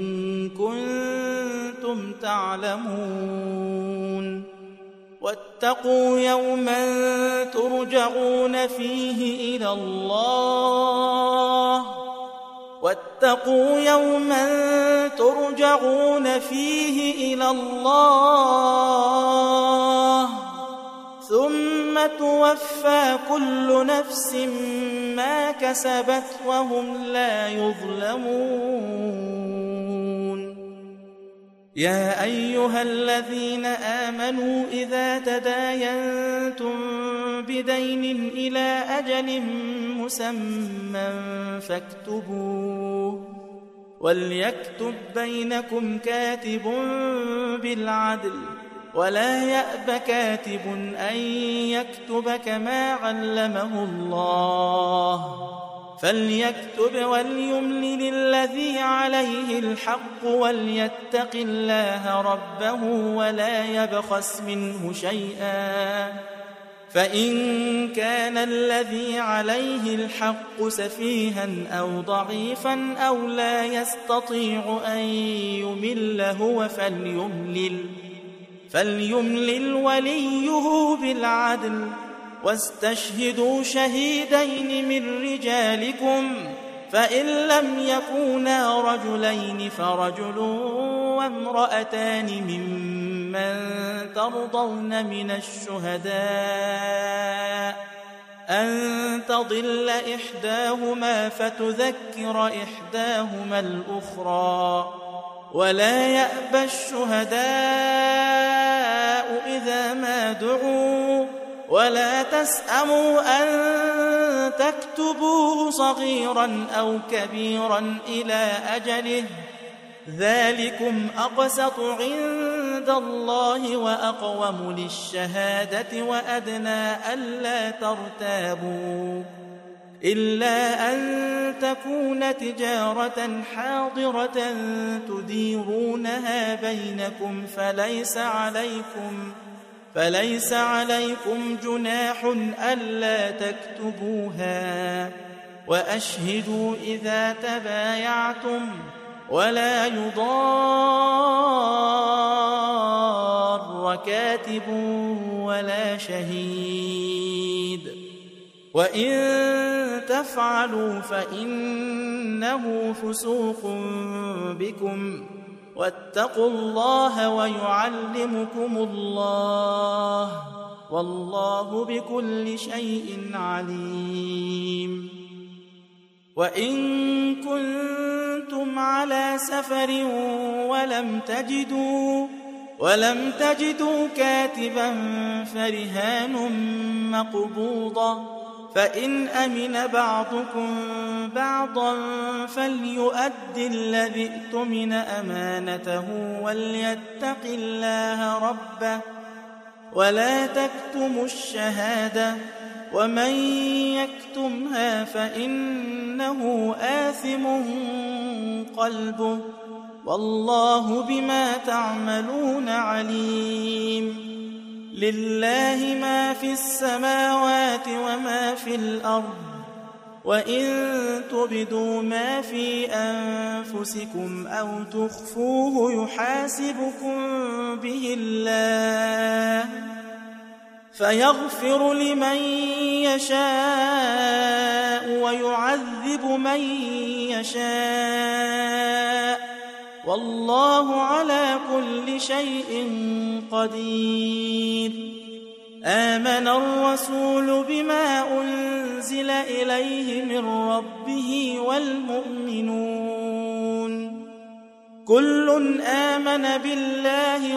كنتم تعلمون واتقوا يوما ترجعون فيه إلى الله ثم توفى كل نفس ما كسبت وهم لا يظلمون يا أيها الذين آمنوا إذا تداينتم بدين إلى أجل مسمى فاكتبوه وليكتب بينكم كاتب بالعدل ولا يأب كاتب أن يكتب كما علمه الله فليكتب وليملل الذي عليه الحق وليتق الله ربه ولا يبخس منه شيئا فإن كان الذي عليه الحق سفيها أو ضعيفا أو لا يستطيع أن يمل هو فليملل وليه بالعدل واستشهدوا شهيدين من رجالكم فإن لم يكونا رجلين فرجل وامرأتان ممن ترضون من الشهداء أن تضل إحداهما فتذكر إحداهما الأخرى ولا يأبى الشهداء إذا ما دعوا ولا تسأموا أن تكتبوه صغيرا أو كبيرا إلى أجله ذلكم أقسط عند الله وأقوم للشهادة وأدنى ألا ترتابوا إلا أن تكون تجارة حاضرة تديرونها بينكم فليس عليكم جناح ألا تكتبوها وأشهدوا إذا تبايعتم ولا يضار كاتب ولا شهيد وإن تفعلوا فإنه فسوق بكم واتقوا الله ويعلمكم الله والله بكل شيء عليم وإن كنتم على سفر ولم تجدوا كاتبا فرهان مقبوضة فإن أمن بعضكم بعضا فليؤد الذي اؤتمن أمانته وليتق الله ربه ولا تكتموا الشهادة ومن يكتمها فإنه آثم قلبه والله بما تعملون عليم لله ما في السماوات وما في الأرض وإن تبدوا ما في أنفسكم أو تخفوه يحاسبكم به الله فيغفر لمن يشاء ويعذب من يشاء والله على كل شيء قدير آمن الرسول بما أنزل إليه من ربه والمؤمنون كل آمن بالله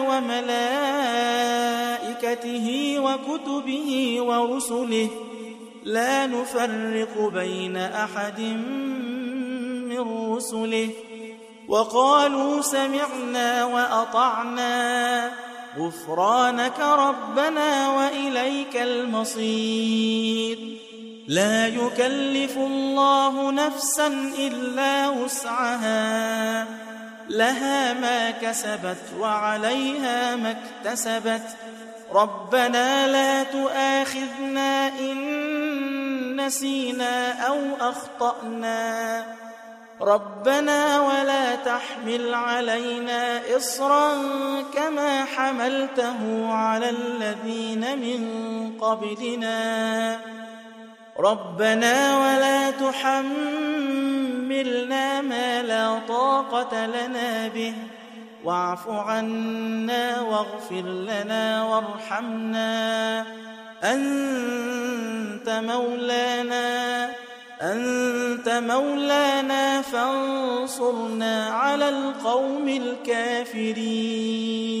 وملائكته وكتبه ورسله لا نفرق بين أحد من رسله وقالوا سمعنا وأطعنا غفرانك ربنا وإليك المصير لا يكلف الله نفسا إلا وسعها لها ما كسبت وعليها ما اكتسبت ربنا لا تؤاخذنا إن نسينا أو أخطأنا ربنا ولا تحمل علينا إصرا كما حملته على الذين من قبلنا ربنا ولا تحملنا ما لا طاقة لنا به واعف عنا واغفر لنا وارحمنا أنت مولانا فانصرنا على القوم الكافرين